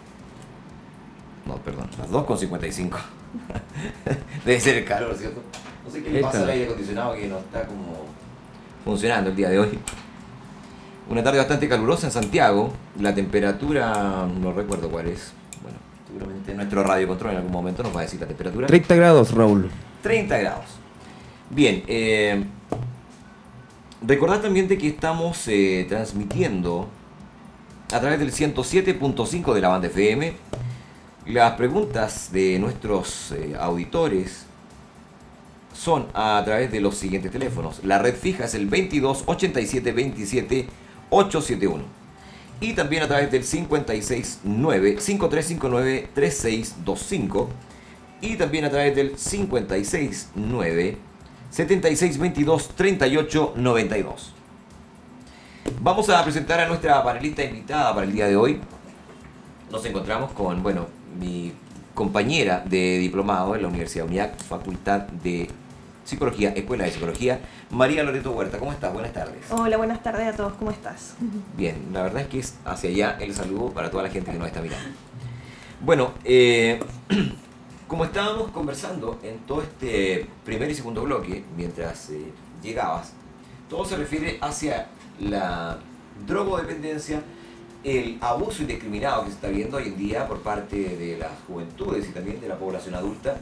No, perdón, las dos con cincuenta y cinco. Debe ser el calor, ¿cierto? No sé qué le pasa al aire acondicionado que no está como funcionando el día de hoy. Una tarde bastante calurosa en Santiago. La temperatura, no recuerdo cuál es. Bueno, seguramente nuestro radio control en algún momento nos va a decir la temperatura. treinta grados, Raúl. treinta grados. Bien, eh, recordad también de que estamos eh, transmitiendo a través del ciento siete punto cinco de la banda F M. Las preguntas de nuestros eh, auditores son a través de los siguientes teléfonos. La red fija es el veintidós ochenta y siete veintisiete ochocientos setenta y uno. Y también a través del cincuenta y seis nueve cincuenta y tres cincuenta y nueve treinta y seis veinticinco. Y también a través del cincuenta y seis nueve setenta y seis veintidós treinta y ocho noventa y dos. Vamos a presentar a nuestra panelista invitada para el día de hoy. Nos encontramos con, bueno, mi compañera de diplomado en la Universidad UNIAC, Facultad de Psicología, Escuela de Psicología, María Loreto Huerta. ¿Cómo estás? Buenas tardes. Hola, buenas tardes a todos. ¿Cómo estás? Bien, la verdad es que es hacia allá el saludo para toda la gente que nos está mirando. Bueno, eh, como estábamos conversando en todo este primer y segundo bloque, mientras eh, llegabas, todo se refiere hacia la drogodependencia, el abuso indiscriminado que se está viendo hoy en día por parte de las juventudes y también de la población adulta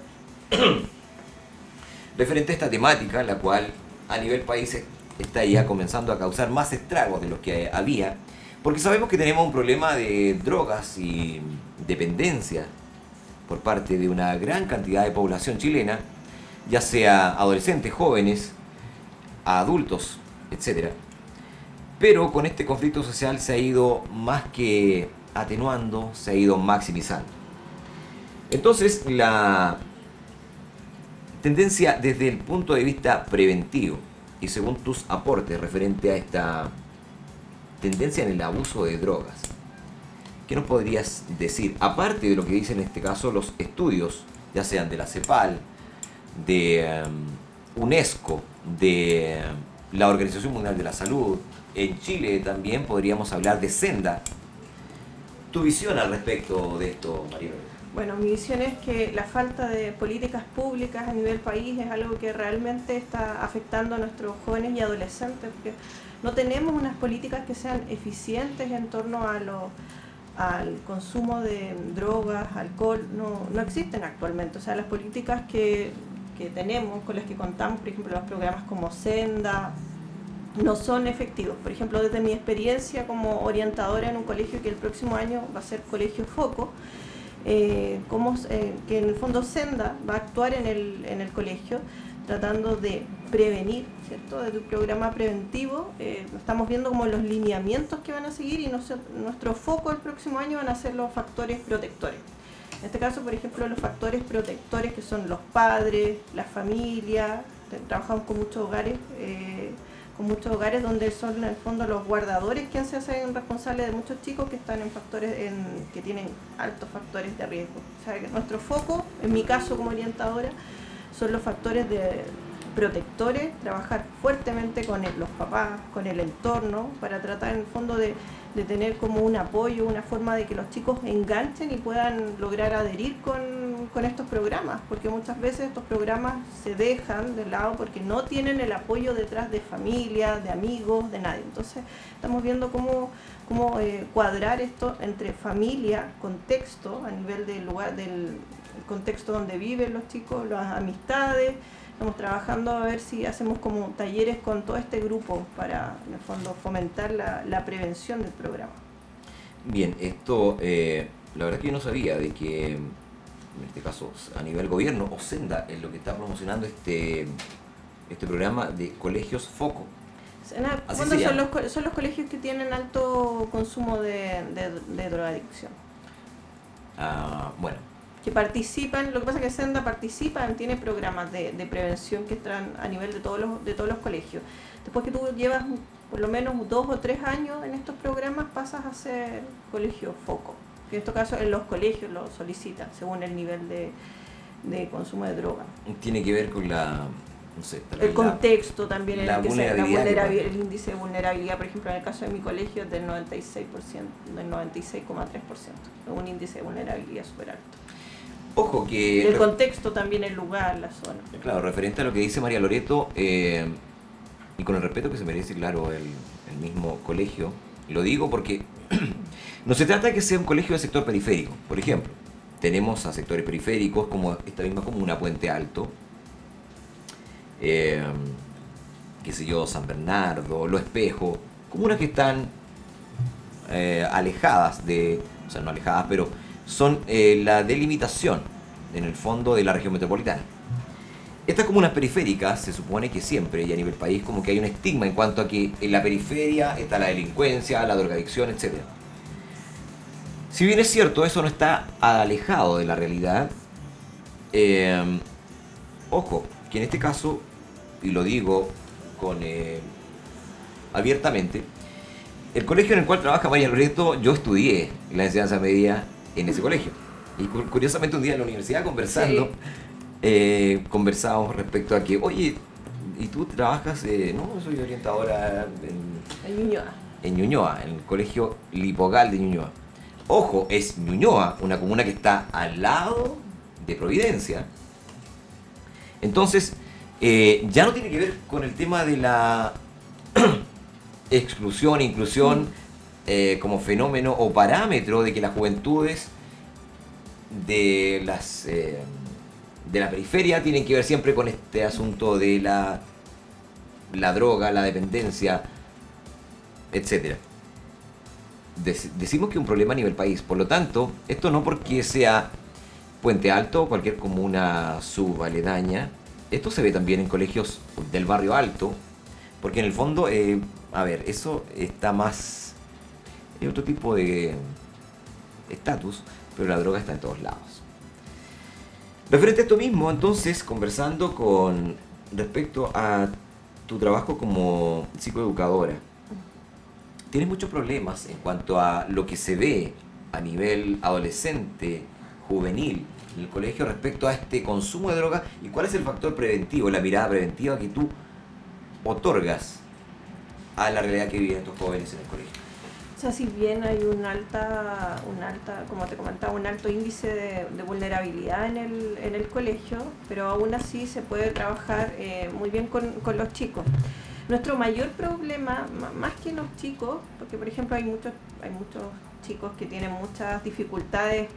referente a esta temática, en la cual a nivel país está ya comenzando a causar más estragos de los que había, porque sabemos que tenemos un problema de drogas y dependencia por parte de una gran cantidad de población chilena, ya sea adolescentes, jóvenes, adultos, etcétera. Pero con este conflicto social se ha ido más que atenuando, se ha ido maximizando. Entonces, la tendencia desde el punto de vista preventivo y según tus aportes referente a esta tendencia en el abuso de drogas, ¿qué nos podrías decir? Aparte de lo que dicen en este caso los estudios, ya sean de la CEPAL, de um, UNESCO, de um, la Organización Mundial de la Salud, en Chile también podríamos hablar de Senda. ¿Tu visión al respecto de esto, María? Bueno, mi visión es que la falta de políticas públicas a nivel país es algo que realmente está afectando a nuestros jóvenes y adolescentes, porque no tenemos unas políticas que sean eficientes en torno a lo, al consumo de drogas, alcohol, no, no existen actualmente. O sea, las políticas que que tenemos, con las que contamos, por ejemplo, los programas como Senda, no son efectivos. Por ejemplo, desde mi experiencia como orientadora en un colegio que el próximo año va a ser Colegio Foco, eh, como, eh, que en el fondo Senda va a actuar en el, en el colegio tratando de prevenir, ¿cierto? Desde un programa preventivo, eh, estamos viendo como los lineamientos que van a seguir y nos, nuestro foco el próximo año van a ser los factores protectores. En este caso, por ejemplo, los factores protectores que son los padres, la familia, trabajamos con muchos hogares, eh, con muchos hogares donde son en el fondo los guardadores quienes se hacen responsables de muchos chicos que están en factores en, que tienen altos factores de riesgo. O sea, que nuestro foco, en mi caso como orientadora, son los factores de protectores, trabajar fuertemente con el, los papás, con el entorno, para tratar en el fondo de, de tener como un apoyo, una forma de que los chicos enganchen y puedan lograr adherir con, con estos programas, porque muchas veces estos programas se dejan de lado porque no tienen el apoyo detrás de familia, de amigos, de nadie. Entonces estamos viendo cómo, cómo eh, cuadrar esto entre familia, contexto, a nivel del lugar, del el contexto donde viven los chicos, las amistades. Estamos trabajando a ver si hacemos como talleres con todo este grupo para, en el fondo, fomentar la, la prevención del programa. Bien, esto, eh, la verdad que yo no sabía de que, en este caso, a nivel gobierno, o Senda es lo que está promocionando este, este programa de colegios foco. En fondo son los, co- son los colegios que tienen alto consumo de, de, de drogadicción. Ah, bueno. Que participan, lo que pasa es que Senda participan, tiene programas de, de prevención que están a nivel de todos los, de todos los colegios. Después que tú llevas por lo menos dos o tres años en estos programas, pasas a ser colegio foco. Que en este caso en los colegios lo solicitan según el nivel de, de consumo de droga. Tiene que ver con la, no sé, El la, contexto también, en la el que se, la vulnerabilidad que vulnerabil- puede- el índice de vulnerabilidad, por ejemplo, en el caso de mi colegio es del noventa y seis por ciento, del noventa y seis coma tres por ciento, es un índice de vulnerabilidad súper alto. Ojo que... El contexto también, el lugar, la zona. Claro, referente a lo que dice María Loreto, eh, y con el respeto que se merece, claro, el, el mismo colegio, lo digo porque no se trata de que sea un colegio del sector periférico. Por ejemplo, tenemos a sectores periféricos como esta misma comuna, Puente Alto, eh, qué sé yo, San Bernardo, Lo Espejo, comunas que están eh, alejadas de, o sea, no alejadas, pero son eh, la delimitación, en el fondo, de la región metropolitana. Estas comunas periféricas se supone que siempre, y a nivel país, como que hay un estigma en cuanto a que en la periferia está la delincuencia, la drogadicción, etcétera. Si bien es cierto, eso no está alejado de la realidad, eh, ojo, que en este caso, y lo digo con eh, abiertamente, el colegio en el cual trabaja María Loreto, yo estudié la enseñanza media en ese colegio. Y cu- curiosamente un día en la universidad conversando, Sí. eh, conversábamos respecto a que, oye, ¿y tú trabajas? Eh, no, soy orientadora en, El Ñuñoa. en Ñuñoa, en el colegio Lipogal de Ñuñoa. Ojo, es Ñuñoa, una comuna que está al lado de Providencia. Entonces, eh, ya no tiene que ver con el tema de la exclusión e inclusión eh, como fenómeno o parámetro de que las juventudes de las eh, de la periferia tienen que ver siempre con este asunto de la la droga, la dependencia, etcétera. Dec- decimos que es un problema a nivel país, por lo tanto, esto no porque sea Puente Alto o cualquier comuna subaledaña, esto se ve también en colegios del barrio alto, porque en el fondo, eh, a ver, eso está más, es otro tipo de estatus, pero la droga está en todos lados. Referente a esto mismo, entonces, conversando con respecto a tu trabajo como psicoeducadora, tienes muchos problemas en cuanto a lo que se ve a nivel adolescente, juvenil, en el colegio respecto a este consumo de droga y cuál es el factor preventivo, la mirada preventiva que tú otorgas a la realidad que viven estos jóvenes en el colegio. O sea, si bien hay un alta, un alta, como te comentaba, un alto índice de, de vulnerabilidad en el, en el colegio, pero aún así se puede trabajar eh, muy bien con, con los chicos. Nuestro mayor problema, m- más que los chicos, porque por ejemplo hay muchos, hay muchos chicos que tienen muchas dificultades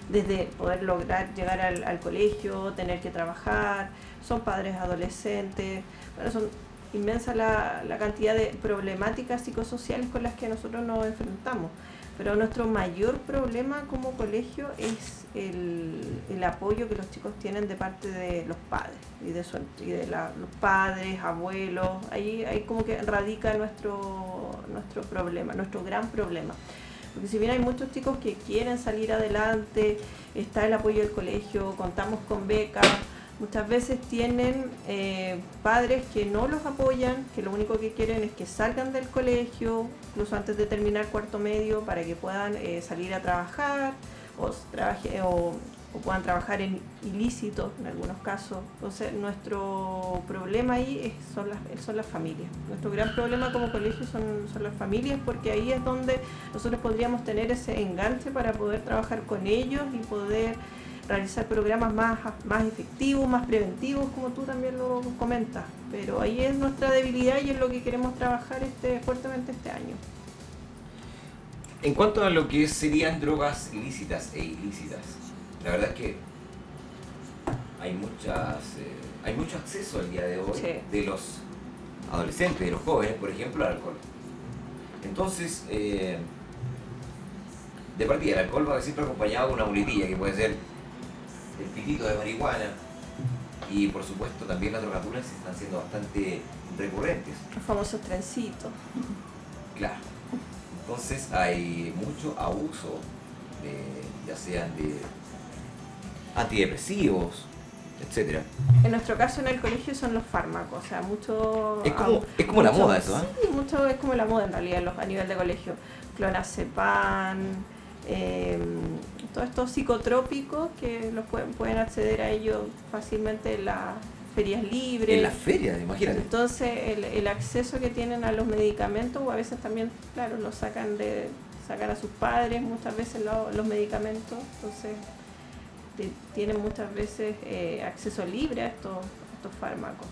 desde poder lograr llegar al, al colegio, tener que trabajar, son padres adolescentes, bueno, son inmensa la, la cantidad de problemáticas psicosociales con las que nosotros nos enfrentamos. Pero nuestro mayor problema como colegio es el, el apoyo que los chicos tienen de parte de los padres y de, su, y de la, los padres, abuelos. Ahí, ahí como que radica nuestro, nuestro problema, nuestro gran problema. Porque si bien hay muchos chicos que quieren salir adelante, está el apoyo del colegio, contamos con becas, muchas veces tienen eh, padres que no los apoyan, que lo único que quieren es que salgan del colegio, incluso antes de terminar cuarto medio, para que puedan eh, salir a trabajar o, trabaje, o, o puedan trabajar en ilícitos en algunos casos. Entonces nuestro problema ahí es, son, las, son las familias. Nuestro gran problema como colegio son, son las familias, porque ahí es donde nosotros podríamos tener ese enganche para poder trabajar con ellos y poder realizar programas más, más efectivos, más preventivos, como tú también lo comentas. Pero ahí es nuestra debilidad y es lo que queremos trabajar este, fuertemente este año. En cuanto a lo que serían drogas ilícitas e ilícitas, la verdad es que hay muchas eh, hay mucho acceso al día de hoy Sí. de los adolescentes, de los jóvenes, por ejemplo, al alcohol. Entonces, eh, de partida, el alcohol va siempre acompañado de una muletilla que puede ser el pitito de marihuana, y por supuesto también las drogaturas están siendo bastante recurrentes. Los famosos trencitos. Claro. Entonces hay mucho abuso, de, ya sean de antidepresivos, etcétera. En nuestro caso en el colegio son los fármacos, o sea, mucho... Es como, es como la mucho- moda eso, ¿eh? Sí, mucho es como la moda en realidad los- a nivel de colegio. Clonazepam, eh, todos estos psicotrópicos que los pueden, pueden acceder a ellos fácilmente en las ferias libres. En las ferias, imagínate. Entonces el, el acceso que tienen a los medicamentos, o a veces también, claro, los sacan de sacan a sus padres muchas veces lo- los medicamentos, entonces te- tienen muchas veces eh, acceso libre a estos, a estos fármacos.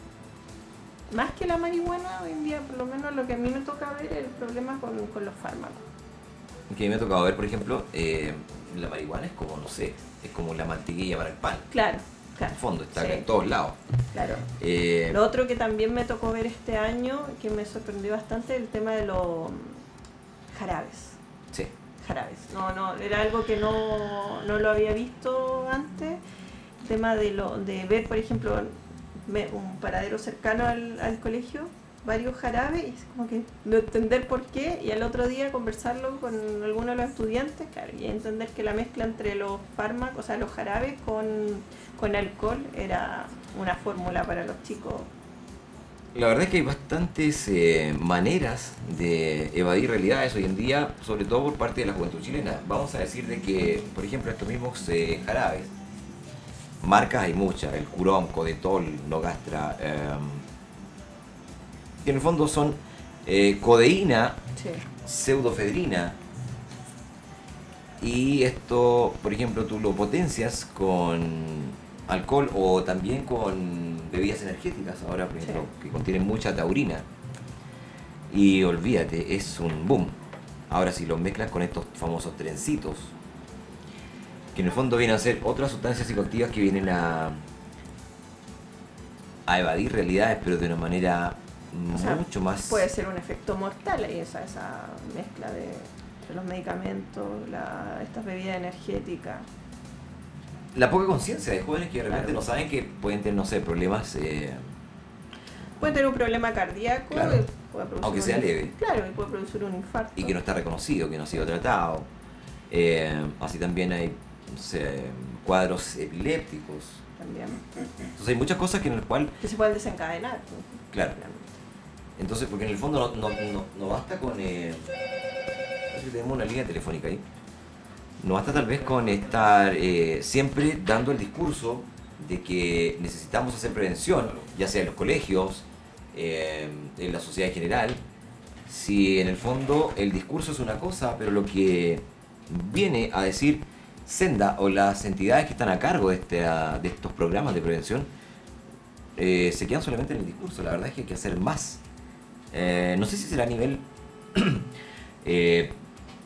Más que la marihuana, hoy en día, por lo menos lo que a mí me toca ver, el problema con, con los fármacos. Que a mí me ha tocado ver, por ejemplo, eh, la marihuana es como, no sé, es como la mantequilla para el pan. Claro, En claro. el fondo, está Sí. en todos lados. Claro. Eh, Lo otro que también me tocó ver este año, que me sorprendió bastante, el tema de los jarabes. sí. Jarabes. No, no, era algo que no, no lo había visto antes. El tema de lo de ver, por ejemplo, me- un paradero cercano al, al colegio, varios jarabes, y es como que no entender por qué, y al otro día conversarlo con alguno de los estudiantes, claro, y entender que la mezcla entre los fármacos, o sea, los jarabes con, con alcohol era una fórmula para los chicos. La verdad es que hay bastantes eh, maneras de evadir realidades hoy en día, sobre todo por parte de la juventud chilena. Vamos a decir de que, por ejemplo, estos mismos eh, jarabes, marcas hay muchas, el Curón, Codetol, Nogastra, eh, que en el fondo son eh, codeína, Sí. pseudofedrina, y esto, por ejemplo, tú lo potencias con alcohol o también con bebidas energéticas, ahora por ejemplo, Sí. que contienen mucha taurina, y olvídate, es un boom. Ahora si lo mezclas con estos famosos trencitos, que en el fondo vienen a ser otras sustancias psicoactivas que vienen a a evadir realidades, pero de una manera O sea, mucho más... puede ser un efecto mortal ahí, esa, esa mezcla de, de los medicamentos, la, estas bebidas energéticas. La poca conciencia de jóvenes que de repente Claro. no saben que pueden tener, no sé, problemas, eh, Puede tener un problema cardíaco, Claro. y puede producir Aunque un sea inf- leve. Claro, y puede producir un infarto. y que no está reconocido, que no ha sido tratado. Eh, así también hay, no sé, cuadros epilépticos. También. Entonces hay muchas cosas que en el cual, Que se pueden desencadenar. pues, Claro. finalmente. entonces, porque en el fondo no, no, no, no basta con... Eh, parece que tenemos una línea telefónica ahí. No basta tal vez con estar eh, siempre dando el discurso de que necesitamos hacer prevención, ya sea en los colegios, eh, en la sociedad en general, si en el fondo el discurso es una cosa, pero lo que viene a decir Senda o las entidades que están a cargo de, este, ah, de estos programas de prevención eh, se quedan solamente en el discurso. La verdad es que hay que hacer más. Eh, no sé si será a nivel eh,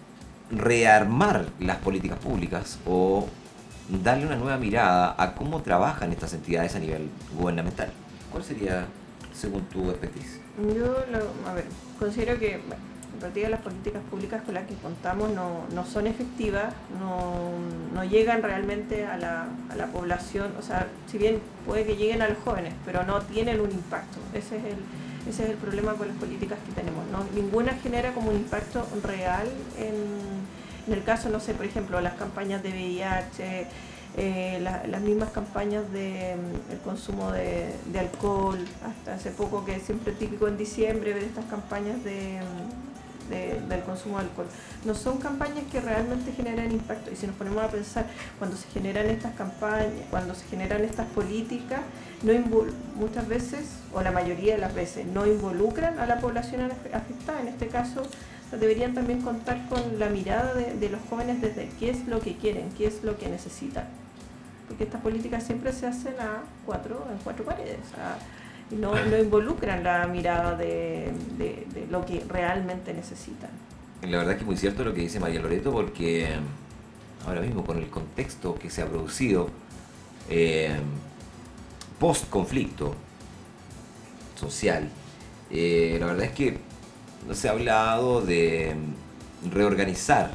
rearmar las políticas públicas o darle una nueva mirada a cómo trabajan estas entidades a nivel gubernamental. ¿Cuál sería, según tu expertise? Yo, lo, a ver, considero que, bueno, en partida las políticas públicas con las que contamos no, no son efectivas, no, no llegan realmente a la, a la población, o sea, si bien puede que lleguen a los jóvenes, pero no tienen un impacto. Ese es el, ese es el problema con las políticas que tenemos, ¿no? Ninguna genera como un impacto real en, en el caso, no sé, por ejemplo, las campañas de V I H, Eh, la, las mismas campañas de mm, el consumo de, de alcohol, hasta hace poco, que es siempre típico en diciembre ver estas campañas de, de, del consumo de alcohol. No son campañas que realmente generan impacto, y si nos ponemos a pensar, cuando se generan estas campañas, cuando se generan estas políticas, no invol- muchas veces, o la mayoría de las veces, no involucran a la población afectada. En este caso, deberían también contar con la mirada de, de los jóvenes desde qué es lo que quieren, qué es lo que necesitan. Porque estas políticas siempre se hacen a cuatro, en cuatro paredes, o sea, y no, no involucran la mirada de, de, de lo que realmente necesitan. La verdad es que es muy cierto lo que dice María Loreto, porque ahora mismo con el contexto que se ha producido eh, post-conflicto social, eh, la verdad es que se ha hablado de reorganizar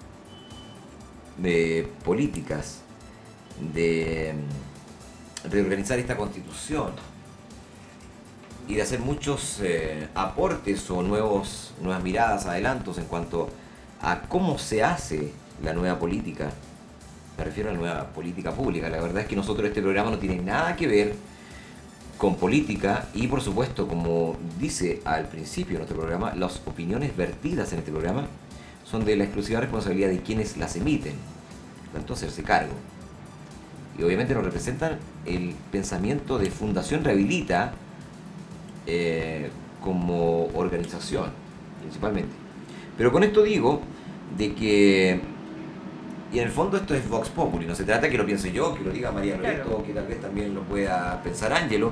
de políticas, de reorganizar esta constitución y de hacer muchos eh, aportes o nuevos, nuevas miradas, adelantos en cuanto a cómo se hace la nueva política. Me refiero a la nueva política pública. La verdad es que nosotros este programa no tiene nada que ver con política y, por supuesto, como dice al principio de nuestro programa, las opiniones vertidas en este programa son de la exclusiva responsabilidad de quienes las emiten, tanto hacerse cargo. Y obviamente nos representan el pensamiento de Fundación Rehabilita eh, como organización, principalmente. Pero con esto digo de que, y en el fondo esto es Vox Populi, no se trata que lo piense yo, que lo diga María Loreto, claro, que tal vez también lo pueda pensar Ángelo.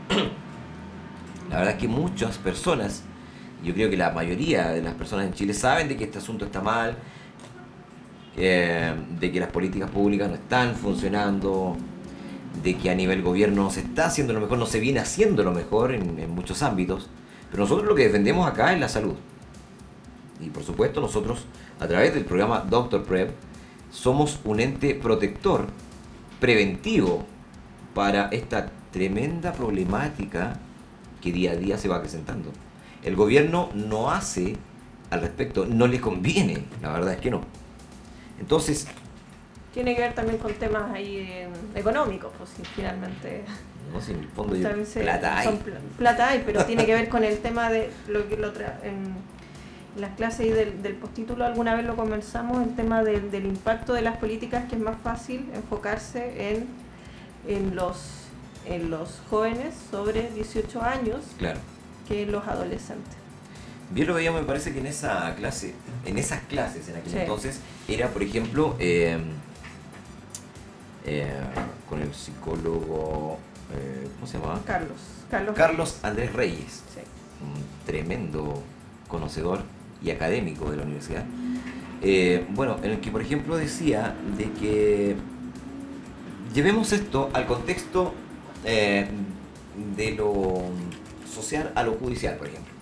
La verdad es que muchas personas, yo creo que la mayoría de las personas en Chile saben de que este asunto está mal, eh, de que las políticas públicas no están funcionando, de que a nivel gobierno no se está haciendo lo mejor, no se viene haciendo lo mejor en, en muchos ámbitos, pero nosotros lo que defendemos acá es la salud. Y por supuesto nosotros, a través del programa Doctor Prep, somos un ente protector, preventivo, para esta tremenda problemática que día a día se va acrecentando. El gobierno no hace al respecto, no le conviene, la verdad es que no. Entonces, tiene que ver también con temas ahí eh, económicos, pues si finalmente no sé, en el fondo yo, se, plata hay. Son pl- plata hay, pero tiene que ver con el tema de lo que lo tra- en las clases y del, del postítulo alguna vez lo conversamos, el tema del, del impacto de las políticas, que es más fácil enfocarse en, en los en los jóvenes sobre dieciocho años, claro, que en los adolescentes. Bien lo veíamos, me parece que en esa clase, en esas clases en aquel Sí. entonces, era por ejemplo eh, eh, con el psicólogo, eh, ¿cómo se llamaba? Carlos. Carlos. Carlos Andrés Reyes, Sí. un tremendo conocedor y académico de la universidad. Eh, bueno, en el que por ejemplo decía de que llevemos esto al contexto eh, de lo social a lo judicial, por ejemplo.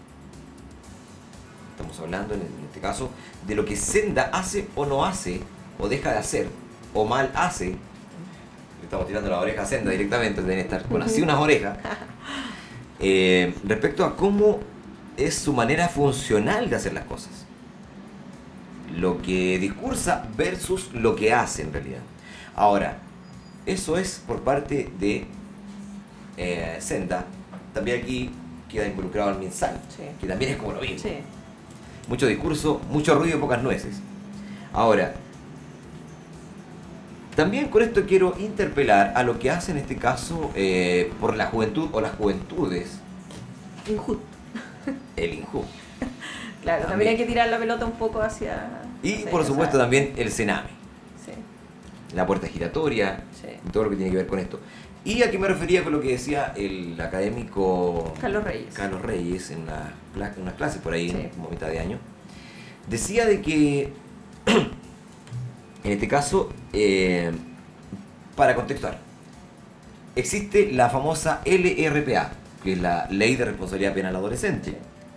Estamos hablando en este caso de lo que Senda hace o no hace, o deja de hacer, o mal hace. Le estamos tirando la oreja a Senda directamente, deben estar con así unas orejas. Eh, respecto a cómo es su manera funcional de hacer las cosas. Lo que discursa versus lo que hace en realidad. Ahora, eso es por parte de eh, Senda. También aquí queda involucrado el MinSal, Sí. que también es como lo mismo. Sí. Mucho discurso, mucho ruido y pocas nueces. Ahora, también con esto quiero interpelar a lo que hace en este caso eh, por la juventud o las juventudes, Injut. el INJU. Claro, También. también hay que tirar la pelota un poco hacia... Y hacia por esa- supuesto también el Sename, Sí, la puerta giratoria, sí. y todo lo que tiene que ver con esto. Y aquí me refería con lo que decía el académico Carlos Reyes. Carlos Reyes en una cla- unas clases por ahí, Sí. como mitad de año. Decía de que En este caso, eh, para contextuar, existe la famosa L R P A, que es la Ley de Responsabilidad Penal Adolescente,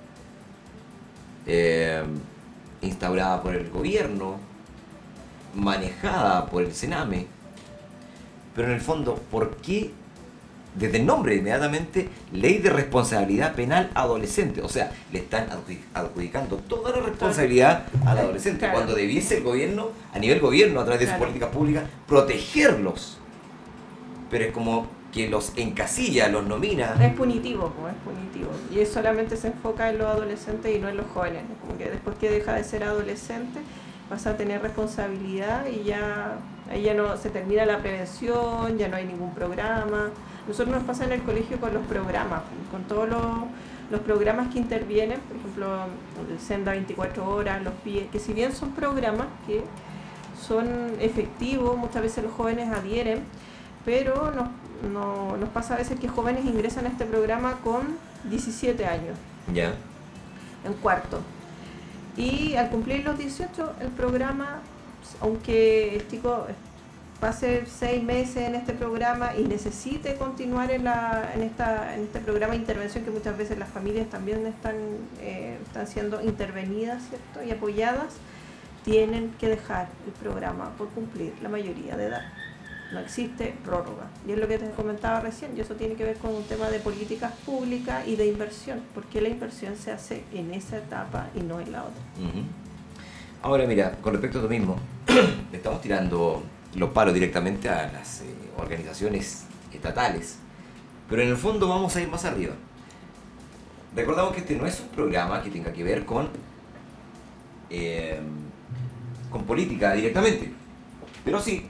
eh, instaurada por el gobierno, manejada por el Sename, pero en el fondo, ¿por qué? Desde el nombre inmediatamente, Ley de Responsabilidad Penal Adolescente, o sea, le están adjudic- adjudicando toda la responsabilidad al adolescente, Claro. cuando debiese el gobierno, a nivel gobierno, a través de sus Claro. políticas públicas, protegerlos, pero es como que los encasilla, los nomina. Es punitivo, pues, es punitivo. Y es solamente se enfoca en los adolescentes y no en los jóvenes. Como que después que deja de ser adolescente, vas a tener responsabilidad y ya, ahí ya no se termina la prevención, ya no hay ningún programa. Nosotros nos pasa en el colegio con los programas, con todos los, los programas que intervienen, por ejemplo, el Senda veinticuatro horas, los P I E, que si bien son programas que son efectivos, muchas veces los jóvenes adhieren, pero nos, no, nos pasa a veces que jóvenes ingresan a este programa con diecisiete años, Ya. en cuarto. Y al cumplir los dieciocho, el programa, aunque el chico pase seis meses en este programa y necesite continuar en, la, en, esta, en este programa de intervención, que muchas veces las familias también están, eh, están siendo intervenidas, ¿cierto? Y apoyadas, tienen que dejar el programa por cumplir la mayoría de edad. No existe prórroga. Y es lo que te comentaba recién, y eso tiene que ver con un tema de políticas públicas y de inversión, porque la inversión se hace en esa etapa y no en la otra. Ujú. Ahora mira, con respecto a lo mismo, le estamos tirando los palos directamente a las eh, organizaciones estatales, pero en el fondo vamos a ir más arriba. Recordamos que este no es un programa que tenga que ver con, eh, con política directamente, pero sí.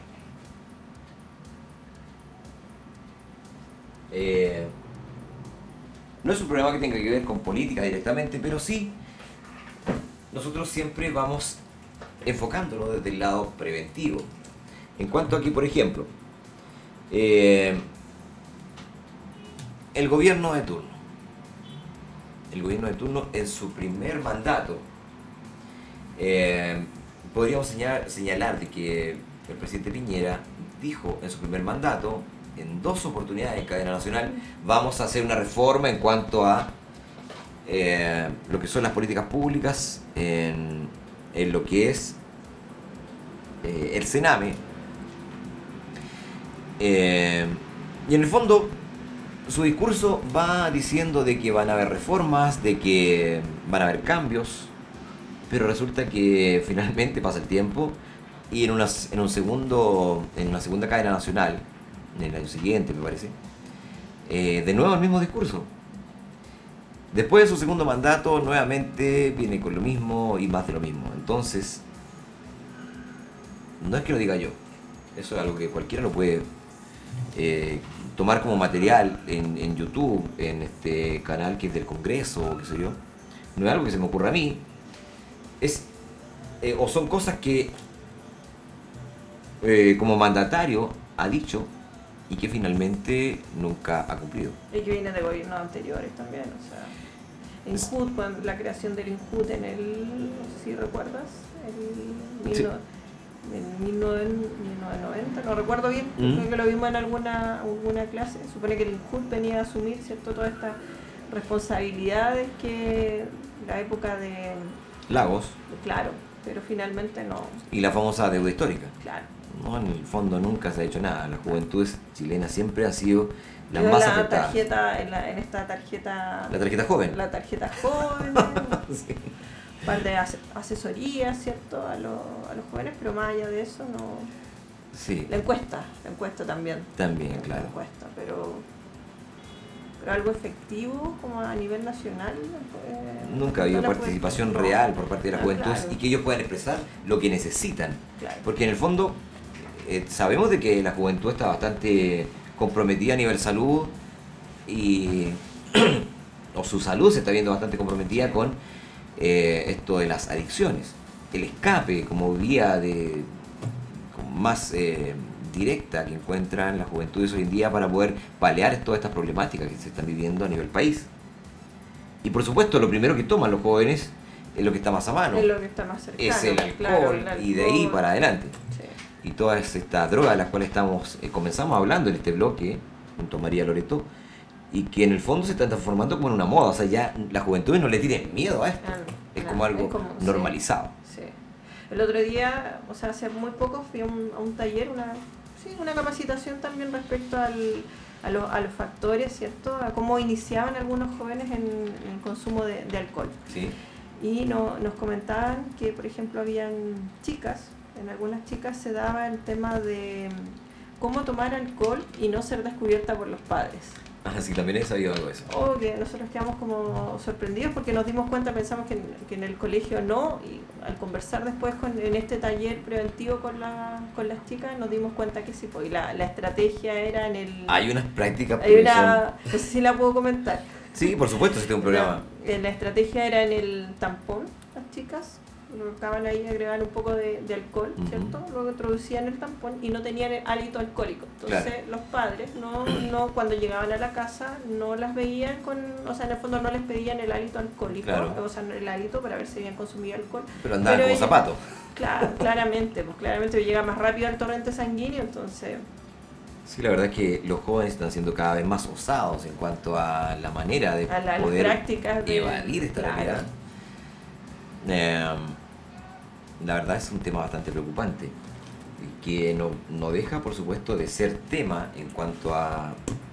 Eh, no es un programa que tenga que ver con política directamente, pero sí nosotros siempre vamos enfocándonos desde el lado preventivo. En cuanto a que, por ejemplo, eh, el gobierno de turno, el gobierno de turno en su primer mandato, eh, podríamos señalar, señalar de que el presidente Piñera dijo en su primer mandato, en dos oportunidades en cadena nacional, vamos a hacer una reforma en cuanto a eh, lo que son las políticas públicas, en, en lo que es eh, el Sename. Eh, y en el fondo, su discurso va diciendo de que van a haber reformas, de que van a haber cambios, pero resulta que finalmente pasa el tiempo y en, una, en, un segundo, en una segunda cadena nacional, en el año siguiente me parece, eh, de nuevo el mismo discurso. Después de su segundo mandato, nuevamente viene con lo mismo y más de lo mismo. Entonces, no es que lo diga yo, eso es algo que cualquiera lo puede eh, tomar como material en, en YouTube, en este canal que es del Congreso, o qué sé yo. No es algo que se me ocurra a mí, es, eh, o son cosas que eh, como mandatario ha dicho y que finalmente nunca ha cumplido. Y que viene de gobiernos anteriores también, o sea, Injut, cuando- la creación del Injut en el, no sé si recuerdas, el Sí. mil no- en mil novecientos noventa, no recuerdo bien, Mm. creo que lo vimos en alguna, alguna clase. Supone que el Injut venía a asumir, ¿cierto?, todas estas responsabilidades que la época de, Lagos claro, pero finalmente no, y la famosa deuda histórica. claro. No, en el fondo nunca se ha hecho nada. Las juventudes chilenas siempre han sido las Yo en más la afectadas. tarjeta, en, la, en esta tarjeta, La tarjeta joven. la tarjeta joven, Sí. un par de ase- asesorías, ¿cierto?, a, los a los jóvenes, pero más allá de eso, no. Sí, La encuesta, la encuesta también. también, La claro. encuesta, pero, pero algo efectivo como a nivel nacional. eh, Nunca ha habido no la participación puede- real no. por parte de las Ah, juventudes claro, y que ellos puedan expresar lo que necesitan. claro. Porque en el fondo eh, sabemos de que la juventud está bastante comprometida a nivel salud y o su salud se está viendo bastante comprometida con eh, esto de las adicciones. El escape como vía de como más eh, directa que encuentran las juventudes hoy en día para poder paliar todas estas problemáticas que se están viviendo a nivel país. Y por supuesto lo primero que toman los jóvenes es lo que está más a mano. Es lo que está más cercano. Es el alcohol, claro, el y de ahí alcohol. para adelante. Sí. Y todas estas drogas de las cuales estamos eh, comenzamos hablando en este bloque, junto a María Loreto, y que en el fondo se están transformando como en una moda. O sea, ya la juventud no le tiene miedo a esto. Claro, Es claro, como algo es como- sí. normalizado. Sí. El otro día, o sea, hace muy poco fui a un, a un taller, una, sí, una capacitación también respecto al, a, los, a los factores, ¿cierto? A cómo iniciaban algunos jóvenes en, en el consumo de, de alcohol. ¿Sí? Y no, nos comentaban que, por ejemplo, habían chicas, en algunas chicas se daba el tema de cómo tomar alcohol y no ser descubierta por los padres. Ah, sí, también he sabido algo de eso. O que nosotros quedamos como sorprendidos porque nos dimos cuenta, pensamos que en, que en el colegio no, y al conversar después con, en este taller preventivo con, la, con las chicas nos dimos cuenta que sí, pues, y la, la estrategia era en el... Hay unas prácticas hay que una, no sé si la puedo comentar. son- Sí, por supuesto, si tengo un programa. La, la estrategia era en el tampón, las chicas lo colocaban ahí, agregaban un poco de, de alcohol, Ujú. ¿cierto? Luego introducían el tampón y no tenían el hálito alcohólico. Entonces Claro. los padres no, no cuando llegaban a la casa no las veían con, o sea, en el fondo no les pedían el hálito alcohólico, Claro. o sea, el hálito para ver si habían consumido alcohol. Pero andaban como ellos- zapatos. Claro, claramente, pues claramente llega más rápido al torrente sanguíneo, entonces Sí, la verdad es que los jóvenes están siendo cada vez más osados en cuanto a la manera de a la- las poder prácticas de evadir esta claro. realidad. Eh, la verdad es un tema bastante preocupante que no, no deja, por supuesto, de ser tema en cuanto a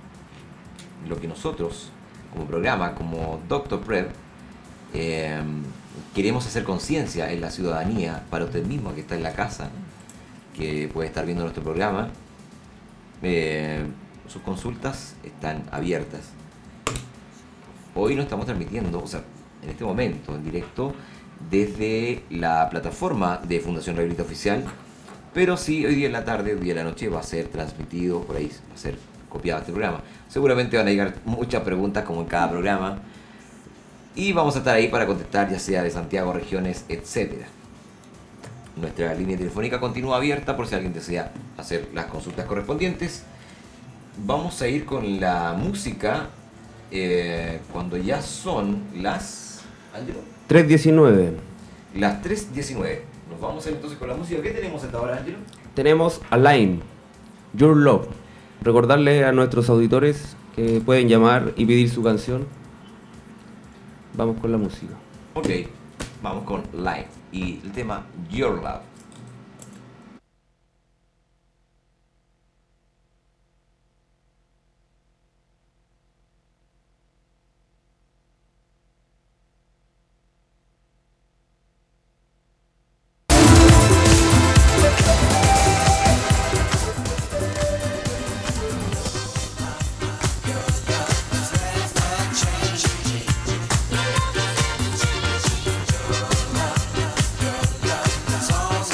lo que nosotros, como programa, como doctor Prep, eh, queremos hacer conciencia en la ciudadanía, para usted mismo que está en la casa, que puede estar viendo nuestro programa. Eh, sus consultas están abiertas. Hoy no estamos transmitiendo, o sea, en este momento, en directo, desde la plataforma de Fundación Rehabilita Oficial, pero sí, hoy día en la tarde, hoy día en la noche va a ser transmitido, por ahí va a ser copiado este programa. Seguramente van a llegar muchas preguntas como en cada programa, y vamos a estar ahí para contestar, ya sea de Santiago, regiones, etcétera. Nuestra línea telefónica continúa abierta por si alguien desea hacer las consultas correspondientes. Vamos a ir con la música eh, cuando ya son las... Angelo, tres diecinueve. las tres diecinueve. Nos vamos a ir entonces con la música. ¿Qué tenemos hasta ahora, Angelo? Tenemos Align, Your Love. Recordarle a nuestros auditores que pueden llamar y pedir su canción. Vamos con la música. Ok, vamos con Live y el tema Your Love. It's all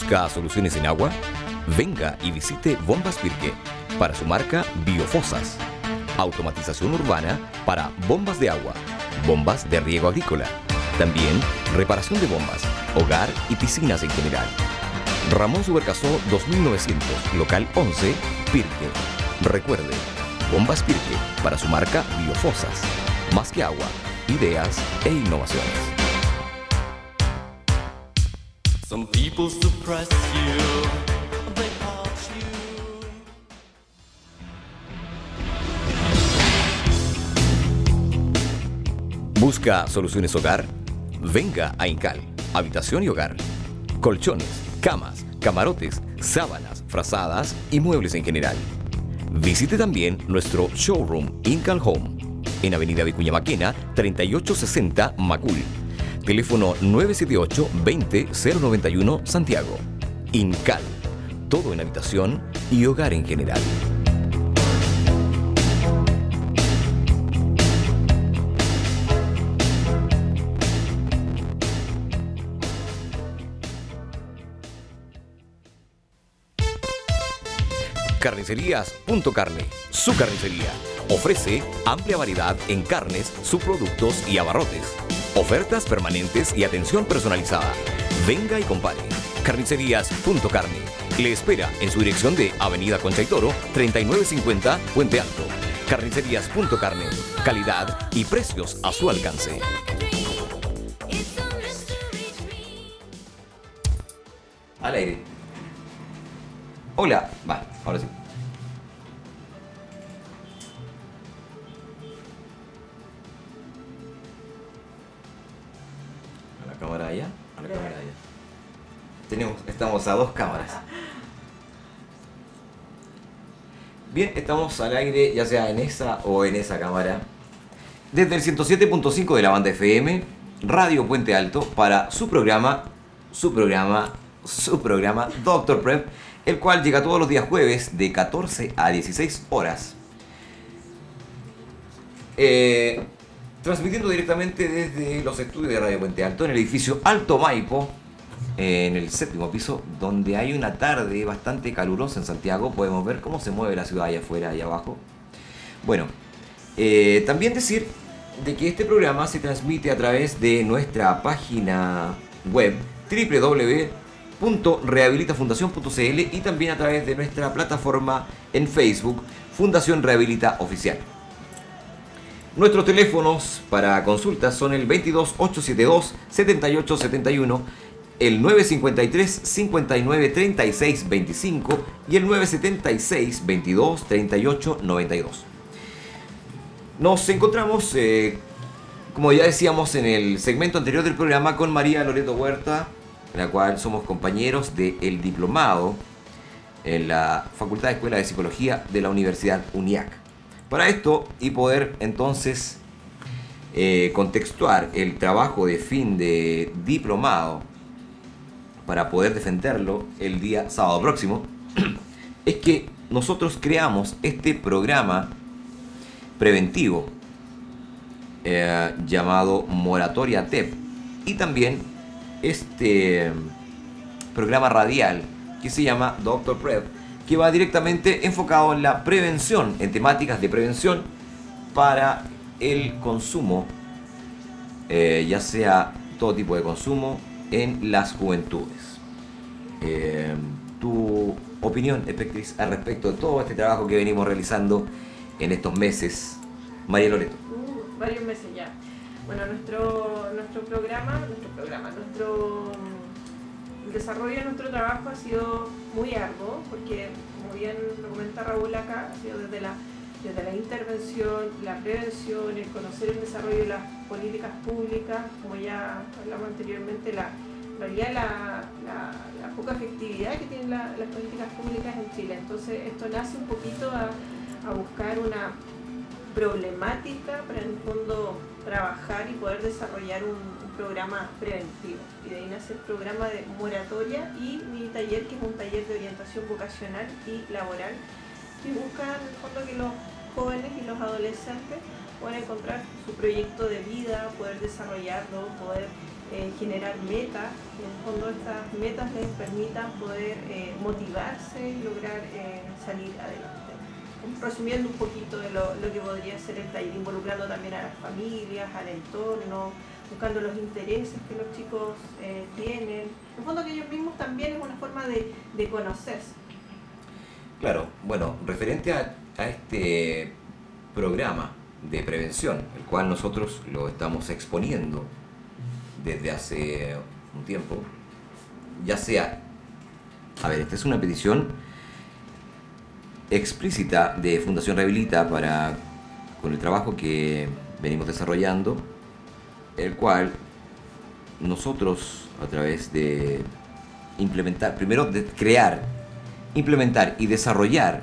¿Busca soluciones en agua? Venga y visite Bombas Pirque para su marca Biofosas. Automatización urbana para bombas de agua, bombas de riego agrícola. También reparación de bombas, hogar y piscinas en general. Ramón Subercasó dos mil novecientos, local once, Pirque. Recuerde, Bombas Pirque para su marca Biofosas. Más que agua, ideas e innovaciones. Some people suppress you. They haunt you. ¿Busca soluciones hogar? Venga a Incal, habitación y hogar. Colchones, camas, camarotes, sábanas, frazadas y muebles en general. Visite también nuestro showroom Incal Home en Avenida Vicuña Maquena, treinta y ocho sesenta Macul. Teléfono nueve siete ocho, veinte, cero noventa y uno, Santiago. Incal, todo en habitación y hogar en general. Carnicerías Punto Carne, su carnicería. Ofrece amplia variedad en carnes, subproductos y abarrotes. Ofertas permanentes y atención personalizada. Venga y compare. Carnicerías Punto Carne. Le espera en su dirección de Avenida Concha y Toro, treinta y nueve cincuenta, Puente Alto. Carnicerías Punto Carne. Calidad y precios a su alcance. Al aire. Hola. Va, ahora sí. A la cámara allá, a la cámara allá. Tenemos, estamos a dos cámaras. Bien, estamos al aire, ya sea en esa o en esa cámara. Desde el ciento siete punto cinco de la banda F M, Radio Puente Alto, para su programa, su programa, su programa Doctor Prep, el cual llega todos los días jueves de catorce a dieciséis horas. Eh, transmitiendo directamente desde los estudios de Radio Puente Alto en el edificio Alto Maipo, en el séptimo piso, donde hay una tarde bastante calurosa en Santiago. Podemos ver cómo se mueve la ciudad allá afuera, allá abajo. Bueno, eh, también decir de que este programa se transmite a través de nuestra página web doble u doble u doble u punto rehabilita fundación punto c l y también a través de nuestra plataforma en Facebook, Fundación Rehabilita Oficial. Nuestros teléfonos para consultas son el veintidós, ochocientos setenta y dos, setenta y ocho setenta y uno, el nueve cincuenta y tres, cincuenta y nueve, treinta y seis veinticinco y el nueve setenta y seis, veintidós, treinta y ocho noventa y dos. Nos encontramos, eh, como ya decíamos en el segmento anterior del programa, con María Loreto Huerta, en la cual somos compañeros del diplomado en la Facultad de Escuela de Psicología de la Universidad UNIAC. Para esto, y poder entonces eh, contextuar el trabajo de fin de diplomado para poder defenderlo el día sábado próximo, es que nosotros creamos este programa preventivo eh, llamado Moratoria T E P, y también este programa radial que se llama Doctor Prep, que va directamente enfocado en la prevención, en temáticas de prevención para el consumo, eh, ya sea todo tipo de consumo en las juventudes. Eh, tu opinión, Espectriz, al respecto de todo este trabajo que venimos realizando en estos meses, María Loreto. Uh, varios meses ya. Bueno, nuestro, nuestro programa, nuestro programa, nuestro el desarrollo de nuestro trabajo ha sido muy arduo, porque como bien lo comenta Raúl acá, ha sido desde la, desde la intervención, la prevención, el conocer el desarrollo de las políticas públicas, como ya hablamos anteriormente, la, en realidad la, la, la poca efectividad que tienen la, las políticas públicas en Chile. Entonces esto nace un poquito a, a buscar una problemática para en el fondo trabajar y poder desarrollar un, un programa preventivo, y de ahí nace el programa de moratoria y mi taller, que es un taller de orientación vocacional y laboral, que busca en el fondo que los jóvenes y los adolescentes puedan encontrar su proyecto de vida, poder desarrollarlo, poder eh, generar metas, y en el fondo estas metas les permitan poder eh, motivarse y lograr eh, salir adelante. Resumiendo un poquito de lo, lo que podría ser el taller, involucrando también a las familias, al entorno, buscando los intereses que los chicos eh, tienen. En el fondo que ellos mismos también es una forma de, de conocerse. Claro, bueno, referente a, a este programa de prevención, el cual nosotros lo estamos exponiendo desde hace un tiempo, ya sea, a ver, esta es una petición explícita de Fundación Rehabilita para, con el trabajo que venimos desarrollando, el cual nosotros a través de implementar, primero de crear, implementar y desarrollar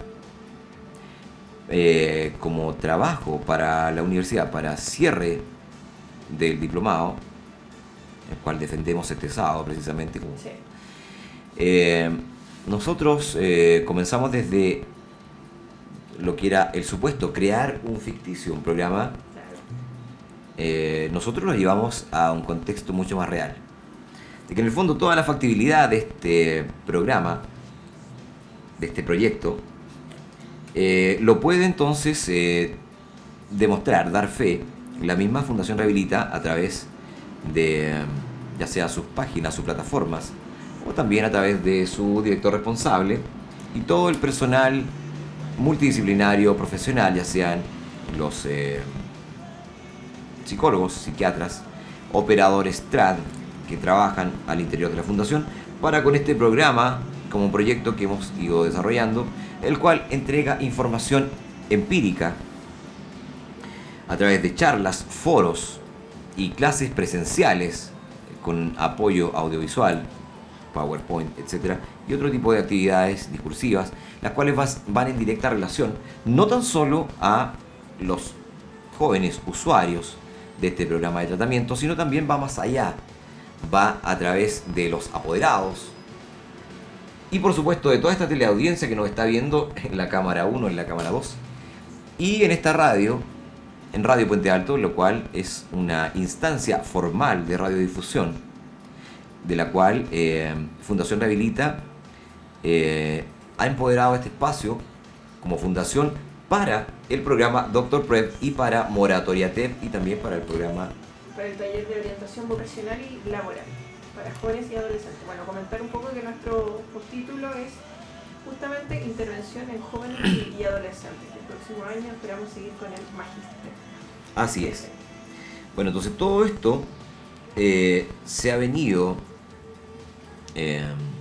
eh, como trabajo para la universidad, para cierre del diplomado, el cual defendemos este sábado precisamente. Como, Sí. eh, nosotros eh, comenzamos desde lo que era el supuesto crear un ficticio, un programa. Claro. Eh, nosotros lo llevamos a un contexto mucho más real, de que en el fondo toda la factibilidad de este programa, de este proyecto, eh, lo puede entonces eh, demostrar, dar fe, la misma Fundación Rehabilita a través de ya sea sus páginas, sus plataformas, o también a través de su director responsable y todo el personal multidisciplinario, profesional, ya sean los eh, psicólogos, psiquiatras, operadores T R A D que trabajan al interior de la Fundación, para con este programa como un proyecto que hemos ido desarrollando, el cual entrega información empírica a través de charlas, foros y clases presenciales con apoyo audiovisual, PowerPoint, etcétera, y otro tipo de actividades discursivas, las cuales vas- van en directa relación no tan solo a los jóvenes usuarios de este programa de tratamiento, sino también va más allá, va a través de los apoderados y por supuesto de toda esta teleaudiencia que nos está viendo en la cámara uno, en la cámara dos y en esta radio, en Radio Puente Alto, lo cual es una instancia formal de radiodifusión, de la cual eh, Fundación Rehabilita eh, ha empoderado este espacio como fundación para el programa Doctor Prep y para Moratoria T E P y también para el programa. Para el taller de orientación vocacional y laboral para jóvenes y adolescentes. Bueno, comentar un poco que nuestro postítulo es justamente intervención en jóvenes y, y adolescentes. El próximo año esperamos seguir con el magíster. Así es. Bueno, entonces todo esto eh, se ha venido eh,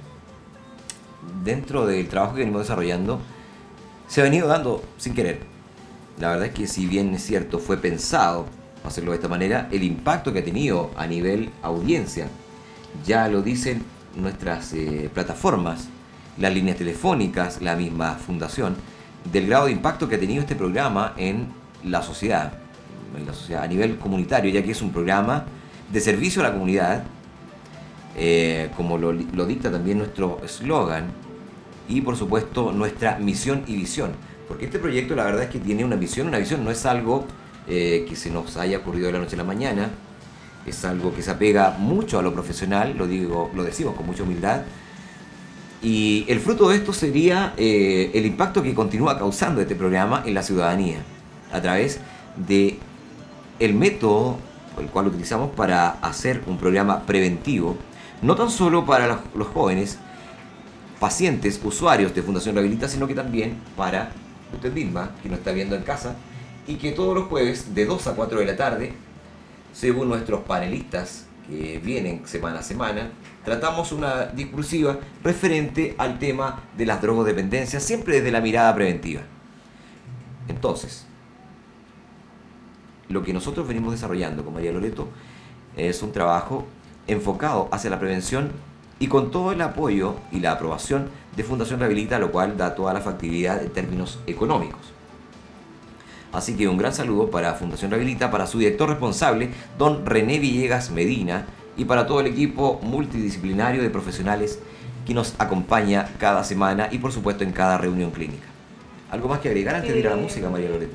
dentro del trabajo que venimos desarrollando, se ha venido dando sin querer. La verdad es que si bien es cierto, fue pensado hacerlo de esta manera, el impacto que ha tenido a nivel audiencia, ya lo dicen nuestras eh, plataformas, las líneas telefónicas, la misma fundación, del grado de impacto que ha tenido este programa en la sociedad, en la sociedad a nivel comunitario, ya que es un programa de servicio a la comunidad, eh, como lo, lo dicta también nuestro eslogan, y por supuesto nuestra misión y visión, porque este proyecto la verdad es que tiene una visión, una visión no es algo eh, que se nos haya ocurrido de la noche a la mañana, es algo que se apega mucho a lo profesional, lo digo, lo decimos con mucha humildad, y el fruto de esto sería eh, el impacto que continúa causando este programa en la ciudadanía, a través de el método el cual utilizamos para hacer un programa preventivo, no tan solo para los, los jóvenes, pacientes, usuarios de Fundación Rehabilita, sino que también para usted misma, que nos está viendo en casa, y que todos los jueves de dos a cuatro de la tarde, según nuestros panelistas que vienen semana a semana, tratamos una discursiva referente al tema de las drogodependencias, siempre desde la mirada preventiva. Entonces, lo que nosotros venimos desarrollando con María Loreto es un trabajo enfocado hacia la prevención y con todo el apoyo y la aprobación de Fundación Rehabilita, lo cual da toda la factibilidad en términos económicos. Así que un gran saludo para Fundación Rehabilita, para su director responsable, don René Villegas Medina, y para todo el equipo multidisciplinario de profesionales que nos acompaña cada semana y por supuesto en cada reunión clínica. ¿Algo más que agregar antes de ir a la Eh, música, María Loreto?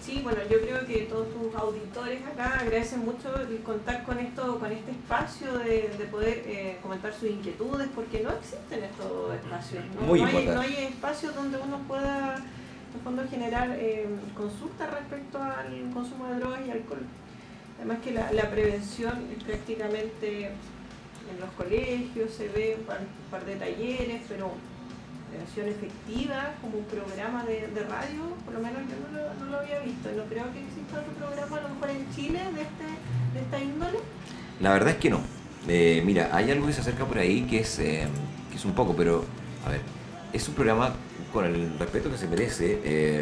Sí, bueno, yo creo que todos tus auditores acá agradecen mucho el contar con esto, con este espacio de, de poder eh, comentar sus inquietudes, porque no existen estos espacios, ¿no? Muy no, hay, importante. no hay espacios donde uno pueda, en el fondo, generar eh, consultas respecto al consumo de drogas y alcohol. Además que la, la prevención es prácticamente en los colegios, se ve un par, un par de talleres, pero prevención efectiva como un programa de, de radio, por lo menos yo no lo, no lo había visto. No creo que exista otro programa, a lo mejor en Chile, de, este, de esta índole. La verdad es que no. Eh, mira, hay algo que se acerca por ahí que es, eh, que es un poco, pero a ver, es un programa con el respeto que se merece. Eh, eh,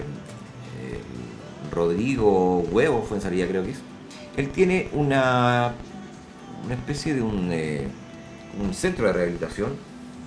Rodrigo Huevo Fuenzalía, creo que es. Él tiene una, una especie de un, eh, un centro de rehabilitación.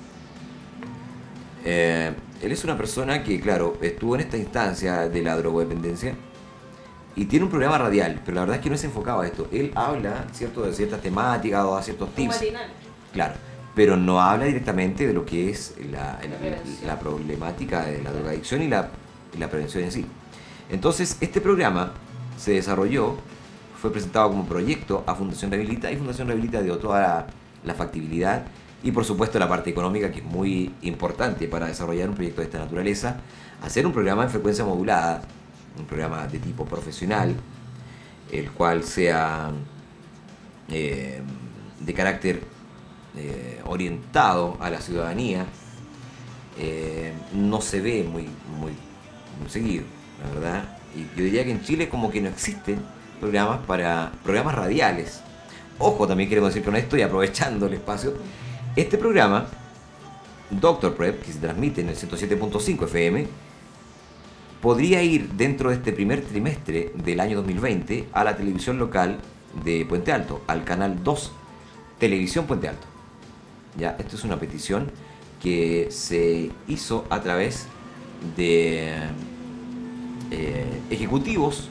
Eh, él es una persona que, claro, estuvo en esta instancia de la drogodependencia y tiene un programa radial, pero la verdad es que no es enfocado a esto. Él habla, ¿cierto?, de ciertas temáticas o da ciertos Un tips. matinal. Claro, pero no habla directamente de lo que es la, La el- prevención. la problemática de la drogadicción y la, y la prevención en sí. Entonces, este programa se desarrolló, fue presentado como proyecto a Fundación Rehabilita y Fundación Rehabilita dio toda la, la factibilidad y por supuesto la parte económica, que es muy importante para desarrollar un proyecto de esta naturaleza, hacer un programa en frecuencia modulada, un programa de tipo profesional, el cual sea eh, de carácter eh, orientado a la ciudadanía. Eh, no se ve muy, muy, muy seguido, la verdad. Y yo diría que en Chile como que no existen programas para programas radiales. Ojo, también queremos decir con esto y aprovechando el espacio, este programa, Doctor Prep, que se transmite en el ciento siete punto cinco F M, podría ir dentro de este primer trimestre del año dos mil veinte a la televisión local de Puente Alto, al canal dos, Televisión Puente Alto. Ya, esto es una petición que se hizo a través de eh, ejecutivos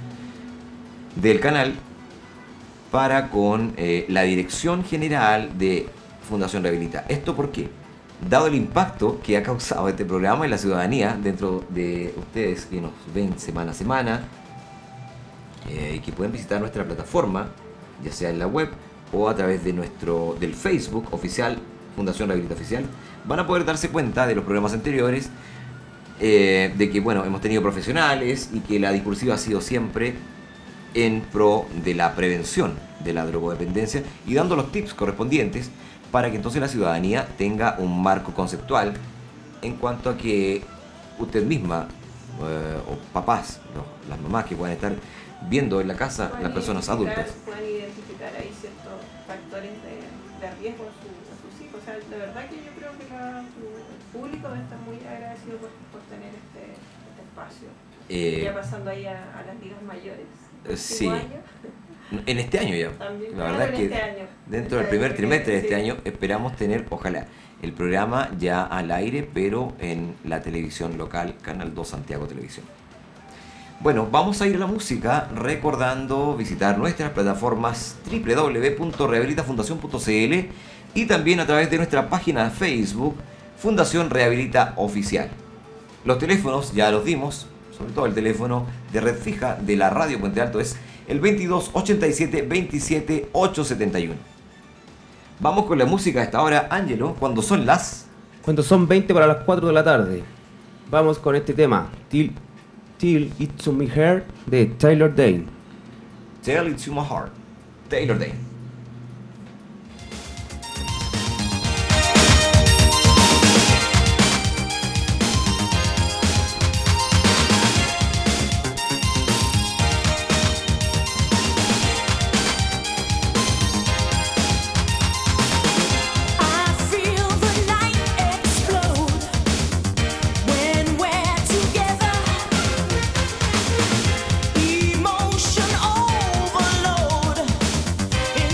del canal para con eh, la dirección general de Fundación Rehabilita. ¿Esto por qué? Dado el impacto que ha causado este programa en la ciudadanía, dentro de ustedes que nos ven semana a semana, eh, y que pueden visitar nuestra plataforma, ya sea en la web o a través de nuestro del Facebook oficial, Fundación Rehabilita Oficial, van a poder darse cuenta de los programas anteriores, eh, de que bueno, hemos tenido profesionales y que la discursiva ha sido siempre en pro de la prevención de la drogodependencia y dando los tips correspondientes para que entonces la ciudadanía tenga un marco conceptual en cuanto a que usted misma eh, o papás, ¿no?, las mamás que puedan estar viendo en la casa, Pueden las personas identificar- adultas. Pueden identificar ahí ciertos factores de, de riesgo en, su- en sus hijos. O sea, de verdad que yo creo que la- el público debe estar muy agradecido por, por tener este, este espacio. Eh, Ya pasando ahí a, a las ligas mayores. Eh, sí. Último año, En este año ya. también. La Claro, verdad en es que este año. dentro del Este primer año, trimestre de este sí. año esperamos tener, ojalá, el programa ya al aire, pero en la televisión local, Canal dos Santiago Televisión. Bueno, vamos a ir a la música recordando visitar nuestras plataformas doble u doble u doble u punto rehabilitafundación punto c l y también a través de nuestra página de Facebook, Fundación Rehabilita Oficial. Los teléfonos ya los dimos, sobre todo el teléfono de red fija de la Radio Puente Alto es el veintidós ochenta y siete veintisiete ochocientos setenta y uno. Vamos con la música a esta hora, Ángelo, cuando son las... Cuando son veinte para las cuatro de la tarde, vamos con este tema, Till, Till It's On Me Heart, de Taylor Dane. Tell It To My Heart, Taylor Dane. I feel the night explode when we're together. Emotion overload.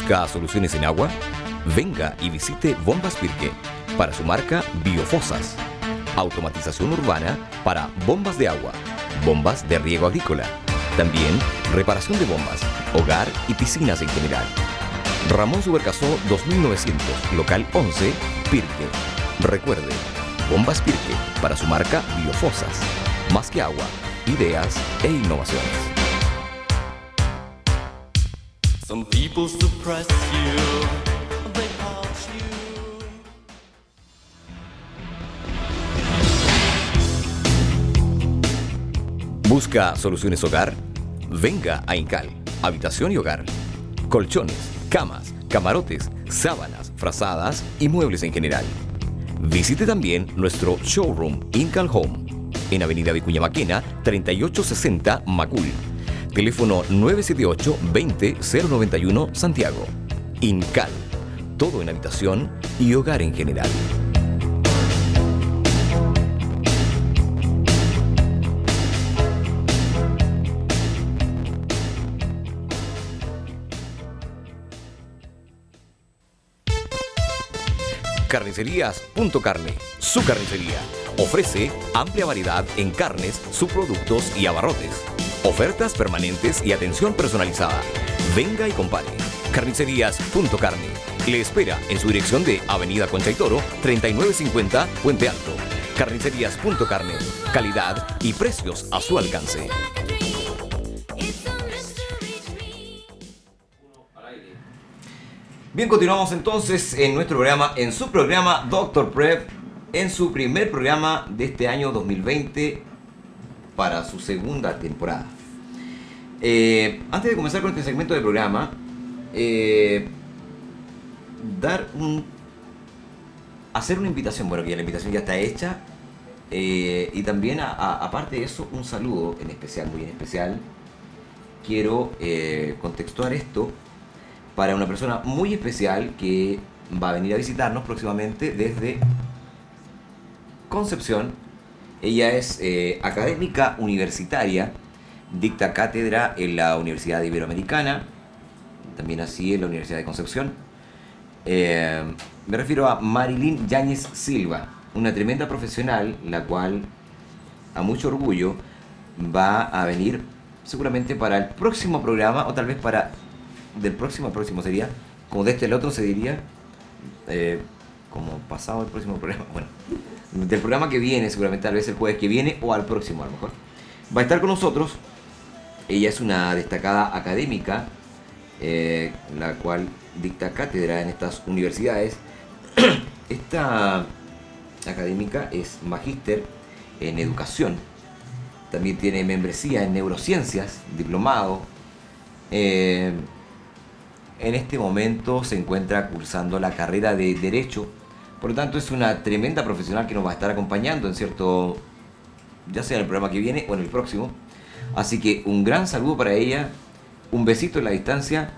¿Busca soluciones en agua? Venga y visite Bombas Pirque para su marca Biofosas. Automatización urbana para bombas de agua, bombas de riego agrícola. También reparación de bombas, hogar y piscinas en general. Ramón Subercasó dos mil novecientos, local once, Pirque. Recuerde, Bombas Pirque para su marca Biofosas. Más que agua, ideas e innovaciones. Some people suppress you, they pulse you. ¿Busca soluciones hogar? Venga a Incal, habitación y hogar. Colchones, camas, camarotes, sábanas, frazadas y muebles en general. Visite también nuestro showroom Incal Home en Avenida Vicuña Maquena, treinta y ocho sesenta Macul. Teléfono nueve siete ocho, veinte, cero noventa y uno, Santiago. Incal, todo en habitación y hogar en general. Carnicerías Punto Carne, su carnicería. Ofrece amplia variedad en carnes, subproductos y abarrotes. Ofertas permanentes y atención personalizada. Venga y compare. Carnicerías Punto Carne. Le espera en su dirección de Avenida Concha y Toro, treinta y nueve cincuenta, Puente Alto. Carnicerías Punto Carne. Calidad y precios a su alcance. Bien, continuamos entonces en nuestro programa, en su programa Doctor Prep, en su primer programa de este año dos mil veinte para su segunda temporada. Eh, antes de comenzar con este segmento del programa, eh, dar un, hacer una invitación, bueno, que ya la invitación ya está hecha, eh, y también a, a, aparte de eso, un saludo en especial, muy en especial. Quiero eh, contextuar esto para una persona muy especial que va a venir a visitarnos próximamente desde Concepción. Ella es eh, académica universitaria, dicta cátedra en la Universidad Iberoamericana, también así en la Universidad de Concepción. Eh, me refiero a Marilyn Yáñez Silva, una tremenda profesional, la cual a mucho orgullo va a venir seguramente para el próximo programa, o tal vez para del próximo al próximo sería, como de este al otro se diría, eh, como pasado el próximo programa, bueno, del programa que viene, seguramente tal vez el jueves que viene o al próximo a lo mejor. Va a estar con nosotros. Ella es una destacada académica, eh, la cual dicta cátedra en estas universidades. Esta académica es magíster en educación, también tiene membresía en neurociencias, diplomado. Eh, en este momento se encuentra cursando la carrera de Derecho, por lo tanto es una tremenda profesional que nos va a estar acompañando en cierto, ya sea en el programa que viene o en el próximo. Así que un gran saludo para ella, un besito en la distancia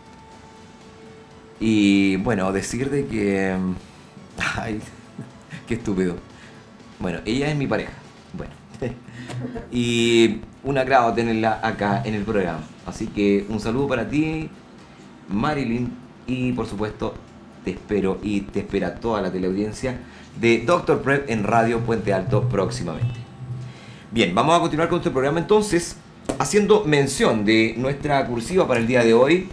y bueno, decir de que... Ay, qué estúpido. Bueno, ella es mi pareja, bueno, y un agrado tenerla acá en el programa. Así que un saludo para ti, Marilyn, y por supuesto te espero y te espera toda la teleaudiencia de Doctor Prep en Radio Puente Alto próximamente. Bien, vamos a continuar con este programa entonces, haciendo mención de nuestra cursiva para el día de hoy.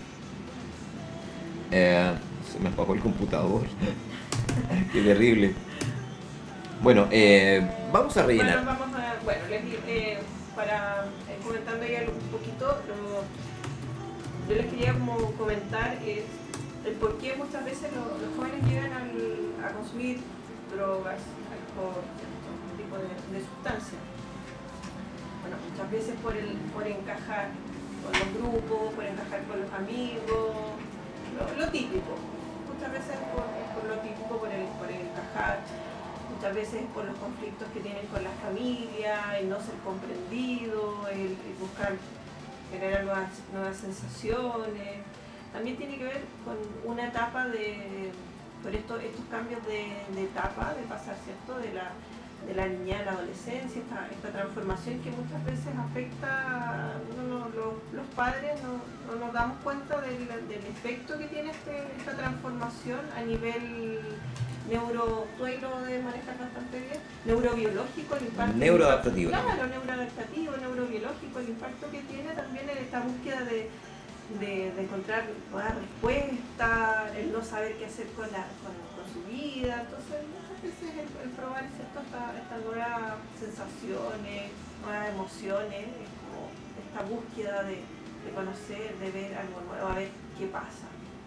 Eh, se me apagó el computador. Qué terrible. Bueno, eh, vamos a rellenar. Bueno, vamos a, bueno les, eh, para eh, comentando ya un poquito, lo, yo les quería como comentar eh, el por qué muchas veces lo, los jóvenes llegan al, a consumir drogas, alcohol, cierto tipo de, de sustancias. Bueno, muchas veces por el por encajar con los grupos, por encajar con los amigos, lo, lo típico. Muchas veces por, por lo típico, por el, por el encajar, muchas veces por los conflictos que tienen con la familia, el no ser comprendido, el, el buscar generar nuevas, nuevas sensaciones. También tiene que ver con una etapa de, por esto, estos cambios de, de etapa, de pasar, ¿cierto? De la, de la niñez a la adolescencia, esta, esta transformación que muchas veces afecta, no, no, los, los padres no, no nos damos cuenta del, del efecto que tiene este, esta transformación a nivel neuro, tú ahí lo de manejar bastante bien, neurobiológico, el impacto. Neuroadaptativo. Claro, neuroadaptativo, neurobiológico, el impacto que tiene también en esta búsqueda de, de, de encontrar nuevas respuestas, el no saber qué hacer con, la, con, con su vida. Entonces, muchas veces el, el probar ¿cierto? Esta, estas nuevas sensaciones, nuevas emociones, es como esta búsqueda de, de conocer, de ver algo nuevo, a ver qué pasa.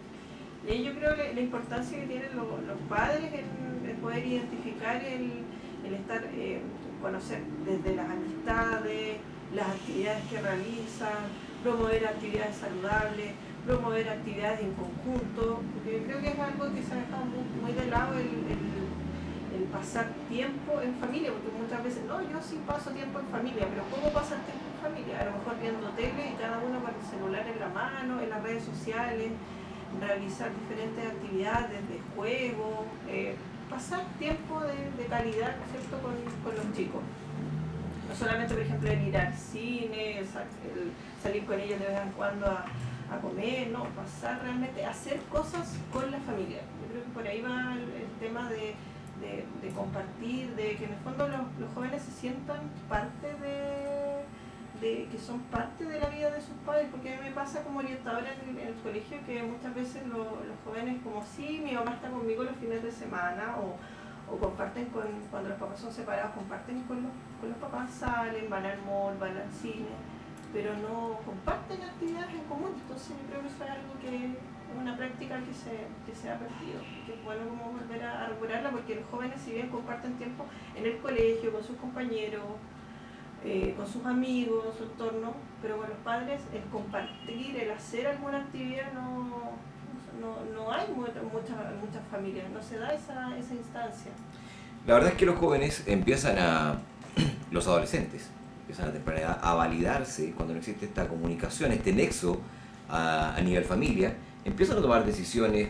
Y ahí yo creo que la importancia que tienen los, los padres en, en poder identificar el, el estar, eh, conocer desde las amistades, las actividades que realizan, promover actividades saludables, promover actividades en conjunto, porque yo creo que es algo que se ha dejado muy, muy de lado el, el, el pasar tiempo en familia, porque muchas veces, no, yo sí paso tiempo en familia, pero ¿cómo pasar tiempo en familia? A lo mejor viendo tele y cada uno con el celular en la mano, en las redes sociales, realizar diferentes actividades de juego, eh, pasar tiempo de, de calidad, ¿cierto? Con, con los chicos. No solamente, por ejemplo, el ir al cine, el, el salir con ellos de vez en cuando a, a comer, no, pasar realmente, hacer cosas con la familia. Yo creo que por ahí va el, el tema de, de, de compartir, de que en el fondo los, los jóvenes se sientan parte de... De, que son parte de la vida de sus padres, porque a mí me pasa como orientadora en, en el colegio que muchas veces lo, los jóvenes como sí, mi mamá está conmigo los fines de semana o, o comparten con, cuando los papás son separados, comparten con los, con los papás, salen, van al mall, van al cine, pero no comparten actividades en común. Entonces yo creo que eso es algo que es una práctica que se, que se ha perdido, que es bueno como volver a, a recuperarla, porque los jóvenes si bien comparten tiempo en el colegio, con sus compañeros, Eh, con sus amigos, su entorno, pero con los padres el compartir, el hacer alguna actividad no, no, no hay muchas muchas familias, no se da esa, esa instancia. La verdad es que los jóvenes empiezan a, los adolescentes, empiezan a temprana edad a validarse cuando no existe esta comunicación, este nexo a, a nivel familia, empiezan a tomar decisiones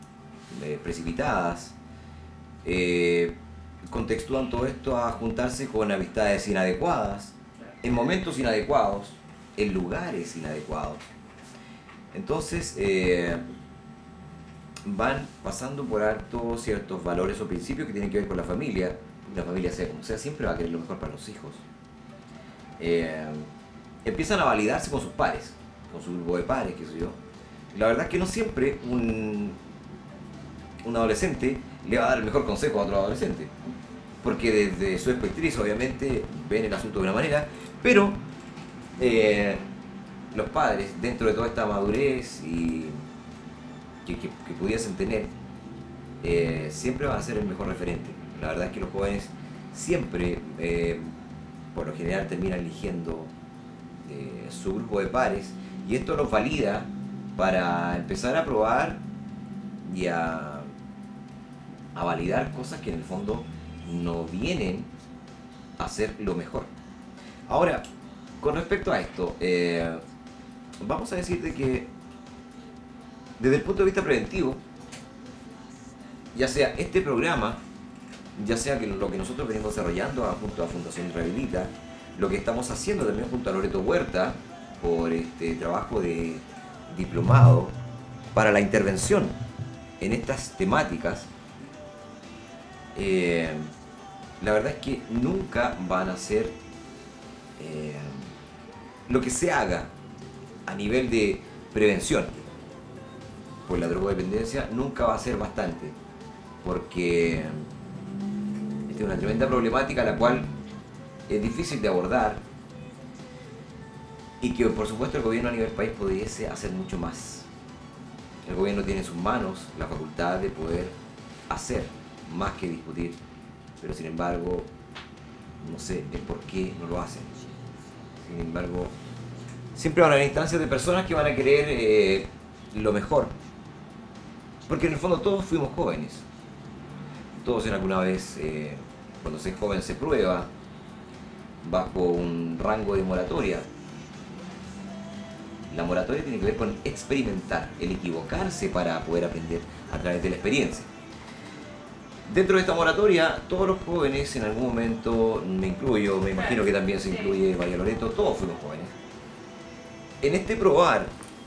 eh, precipitadas, eh, contextúan todo esto a juntarse con amistades inadecuadas, en momentos inadecuados, en lugares inadecuados. Entonces eh, van pasando por alto ciertos valores o principios que tienen que ver con la familia. La familia, sea como sea, siempre va a querer lo mejor para los hijos. Eh, empiezan a validarse con sus pares, con su grupo de pares, qué sé yo. La verdad es que no siempre un, un adolescente le va a dar el mejor consejo a otro adolescente, porque desde su expertise obviamente ven el asunto de una manera, pero eh, los padres, dentro de toda esta madurez y que, que, que pudiesen tener, eh, siempre van a ser el mejor referente. La verdad es que los jóvenes siempre, eh, por lo general, terminan eligiendo eh, su grupo de pares, y esto los valida para empezar a probar y a, a validar cosas que en el fondo no vienen a ser lo mejor. Ahora, con respecto a esto, eh, vamos a decirte que desde el punto de vista preventivo, ya sea este programa, ya sea que lo que nosotros venimos desarrollando junto a Fundación Rehabilita, lo que estamos haciendo también junto a Loreto Huerta por este trabajo de diplomado para la intervención en estas temáticas, eh, la verdad es que nunca van a ser eh, lo que se haga a nivel de prevención por la drogodependencia nunca va a ser bastante, porque esta es una tremenda problemática la cual es difícil de abordar y que por supuesto el gobierno a nivel país pudiese hacer mucho más. El gobierno tiene en sus manos la facultad de poder hacer más que discutir, pero sin embargo no sé el por qué no lo hacen. Sin embargo, siempre van a haber instancias de personas que van a querer eh, lo mejor, porque en el fondo todos fuimos jóvenes, todos en alguna vez, eh, cuando se es joven se prueba bajo un rango de moratoria. La moratoria tiene que ver con experimentar, el equivocarse para poder aprender a través de la experiencia. Dentro de esta moratoria, todos los jóvenes en algún momento, me incluyo, me imagino que también se incluye María Loreto, todos fuimos jóvenes. En este probar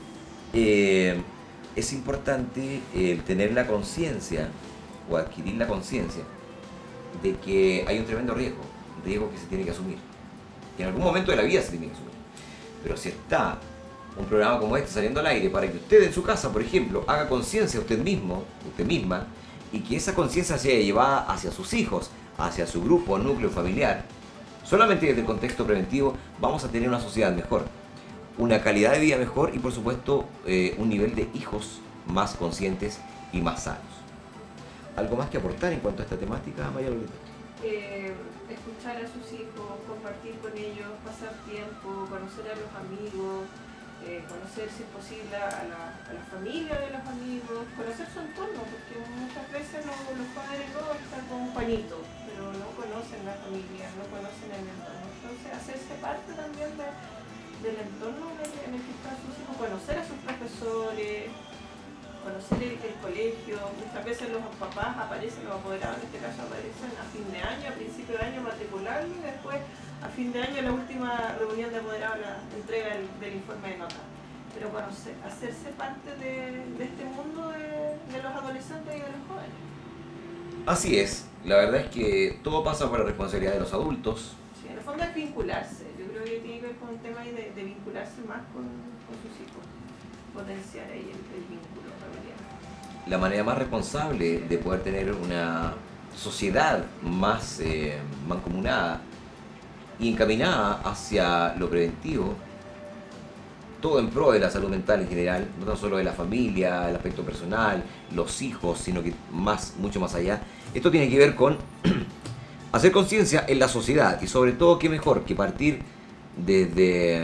eh, es importante el tener la conciencia o adquirir la conciencia de que hay un tremendo riesgo, un riesgo que se tiene que asumir, que en algún momento de la vida se tiene que asumir. Pero si está un programa como este saliendo al aire para que usted en su casa, por ejemplo, haga conciencia usted mismo, usted misma, y que esa conciencia sea llevada hacia sus hijos, hacia su grupo, núcleo familiar, solamente desde el contexto preventivo vamos a tener una sociedad mejor, una calidad de vida mejor y por supuesto eh, un nivel de hijos más conscientes y más sanos. ¿Algo más que aportar en cuanto a esta temática, María Loreto? Eh, escuchar a sus hijos, compartir con ellos, pasar tiempo, conocer a los amigos, eh, conocer si es posible a la, a la familia de los amigos, conocer su entorno, porque muchas veces los, los padres no están con Juanito, pero no conocen la familia, no conocen el entorno. Entonces hacerse parte también de, del entorno en el, en el que están sus hijos, conocer a sus profesores, conocer el, el colegio. Muchas veces los papás aparecen, los apoderados en este caso aparecen a fin de año, a principio de año matricularlo y después a fin de año la última reunión de apoderados la entrega del, del informe de nota. Pero conocer, hacerse parte de, de este mundo de, de los adolescentes y de los jóvenes. Así es, la verdad es que todo pasa por la responsabilidad de los adultos. Sí, en el fondo es vincularse. Yo creo que tiene que ver con un tema ahí de, de vincularse más con, con sus hijos, potenciar ahí el, el vínculo familiar. La manera más responsable de poder tener una sociedad más eh, mancomunada y encaminada hacia lo preventivo, todo en pro de la salud mental en general, no tan solo de la familia, el aspecto personal, los hijos, sino que más, mucho más allá. Esto tiene que ver con hacer conciencia en la sociedad y sobre todo qué mejor que partir desde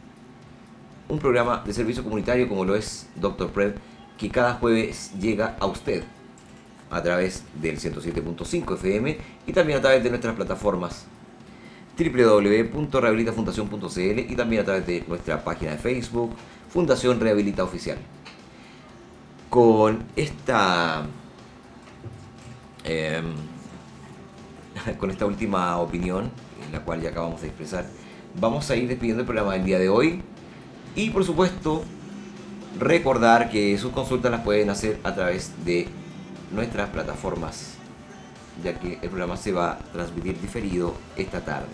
un programa de servicio comunitario como lo es Doctor Prep, que cada jueves llega a usted a través del ciento siete punto cinco F M y también a través de nuestras plataformas doble u doble u doble u punto rehabilita fundación punto c l y también a través de nuestra página de Facebook, Fundación Rehabilita Oficial. Con esta eh, con esta última opinión, en la cual ya acabamos de expresar, vamos a ir despidiendo el programa del día de hoy y por supuesto recordar que sus consultas las pueden hacer a través de nuestras plataformas, ya que el programa se va a transmitir diferido esta tarde.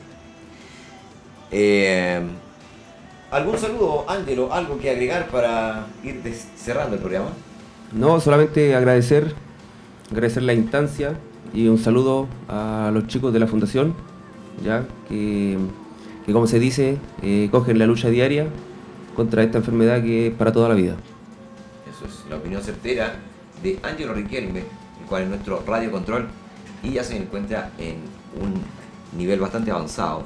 Eh, ¿Algún saludo, Ángelo? ¿Algo que agregar para ir des- cerrando el programa? No, solamente agradecer, agradecer la instancia y un saludo a los chicos de la Fundación, ya que, que como se dice, eh, cogen la lucha diaria contra esta enfermedad que es para toda la vida. Eso es la opinión certera de Ángelo Riquelme, el cual es nuestro radio control y ya se encuentra en un nivel bastante avanzado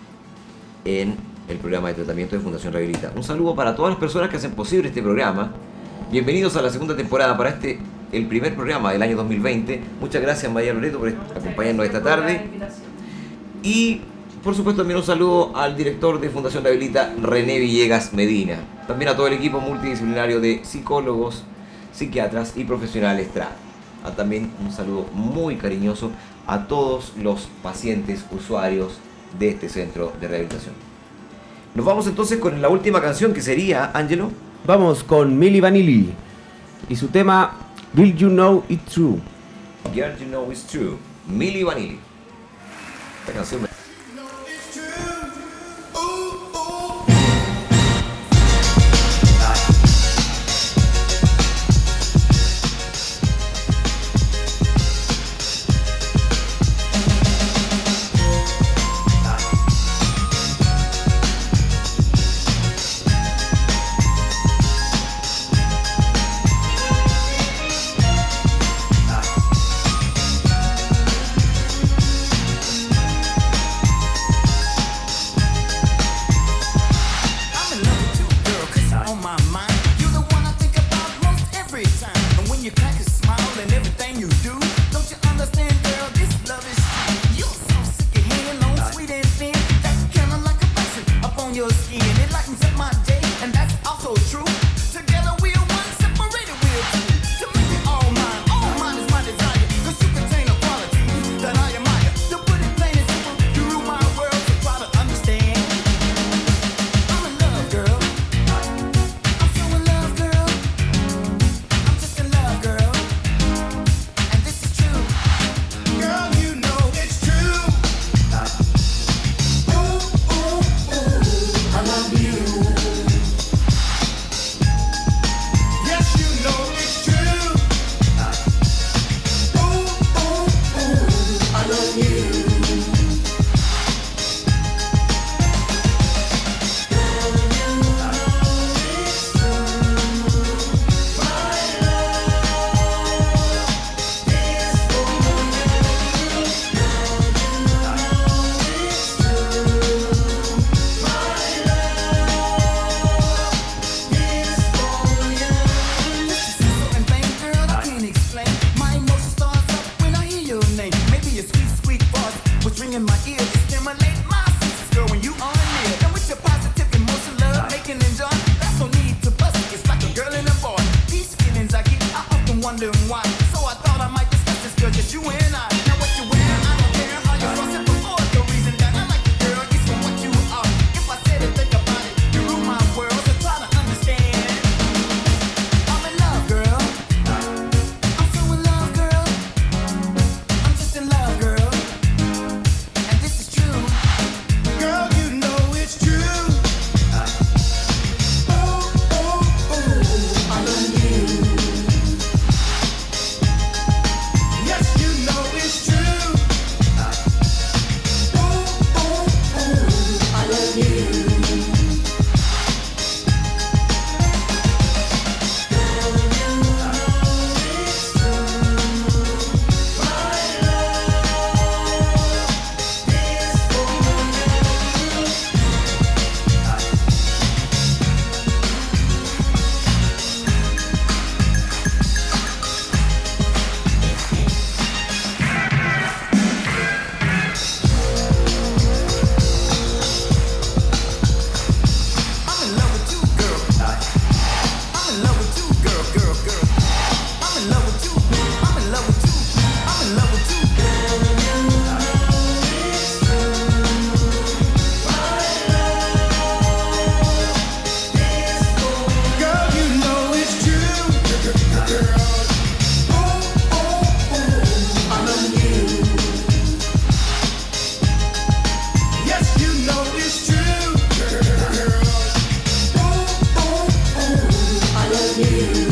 en el programa de tratamiento de Fundación Rehabilita. Un saludo para todas las personas que hacen posible este programa. Bienvenidos a la segunda temporada para este, el primer programa del año dos mil veinte. Muchas gracias, María Loreto, por Muchas acompañarnos gracias esta por la tarde. invitación. Y por supuesto también un saludo al director de Fundación Rehabilita, René Villegas Medina. También a todo el equipo multidisciplinario de psicólogos, psiquiatras y profesionales T R A. A también un saludo muy cariñoso a todos los pacientes, usuarios de este centro de rehabilitación. Nos vamos entonces con la última canción, que sería, Ángelo. Vamos con Milli Vanilli y su tema Will You Know It's True. Girl, You Know It's True, Milli Vanilli. Esta canción me... Together we are one, separated we are two. To make it all mine, all mine is my desire. 'Cause you contain a wondering why. So I thought I might discuss this girl, just you and I. Now what you wear, I don't care how you dress it before. The reason that I like the girl is for what you are. If I said it, think about it, you rule my world, so try to understand. I'm in love, girl. I'm so in love, girl. I'm just in love, girl. And this is true. Girl, you know it's true. Oh, oh, oh, I love you. Yes, you know it's true. Oh, oh, oh, I love you. I'm in love with you, girl. I'm in love with you, girl, girl, girl. I'm in love with you. I'm in love with you. I'm in love with you, girl, you know it's true. Oh, oh, oh, I love you. Yes, you know it's true. Oh, oh, oh, I love you.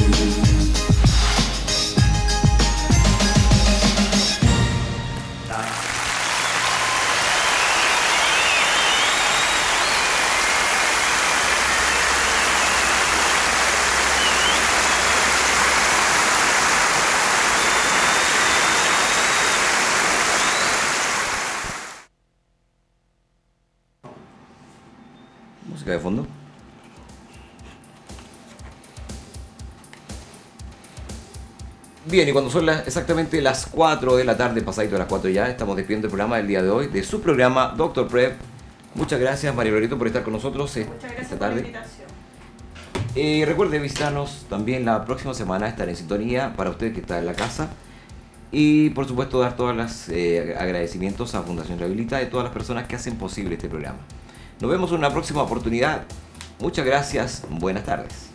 Música de fondo. Bien, y cuando son las- exactamente las cuatro de la tarde, pasadito de las cuatro ya, estamos despidiendo el programa del día de hoy, de su programa Doctor Prep. Muchas gracias, María Lorito, por estar con nosotros eh, Muchas gracias esta por la tarde. invitación. Eh, recuerde visitarnos también la próxima semana, estar en sintonía para usted que está en la casa. Y por supuesto dar todos los eh, agradecimientos a Fundación Rehabilita y a todas las personas que hacen posible este programa. Nos vemos en una próxima oportunidad. Muchas gracias, buenas tardes.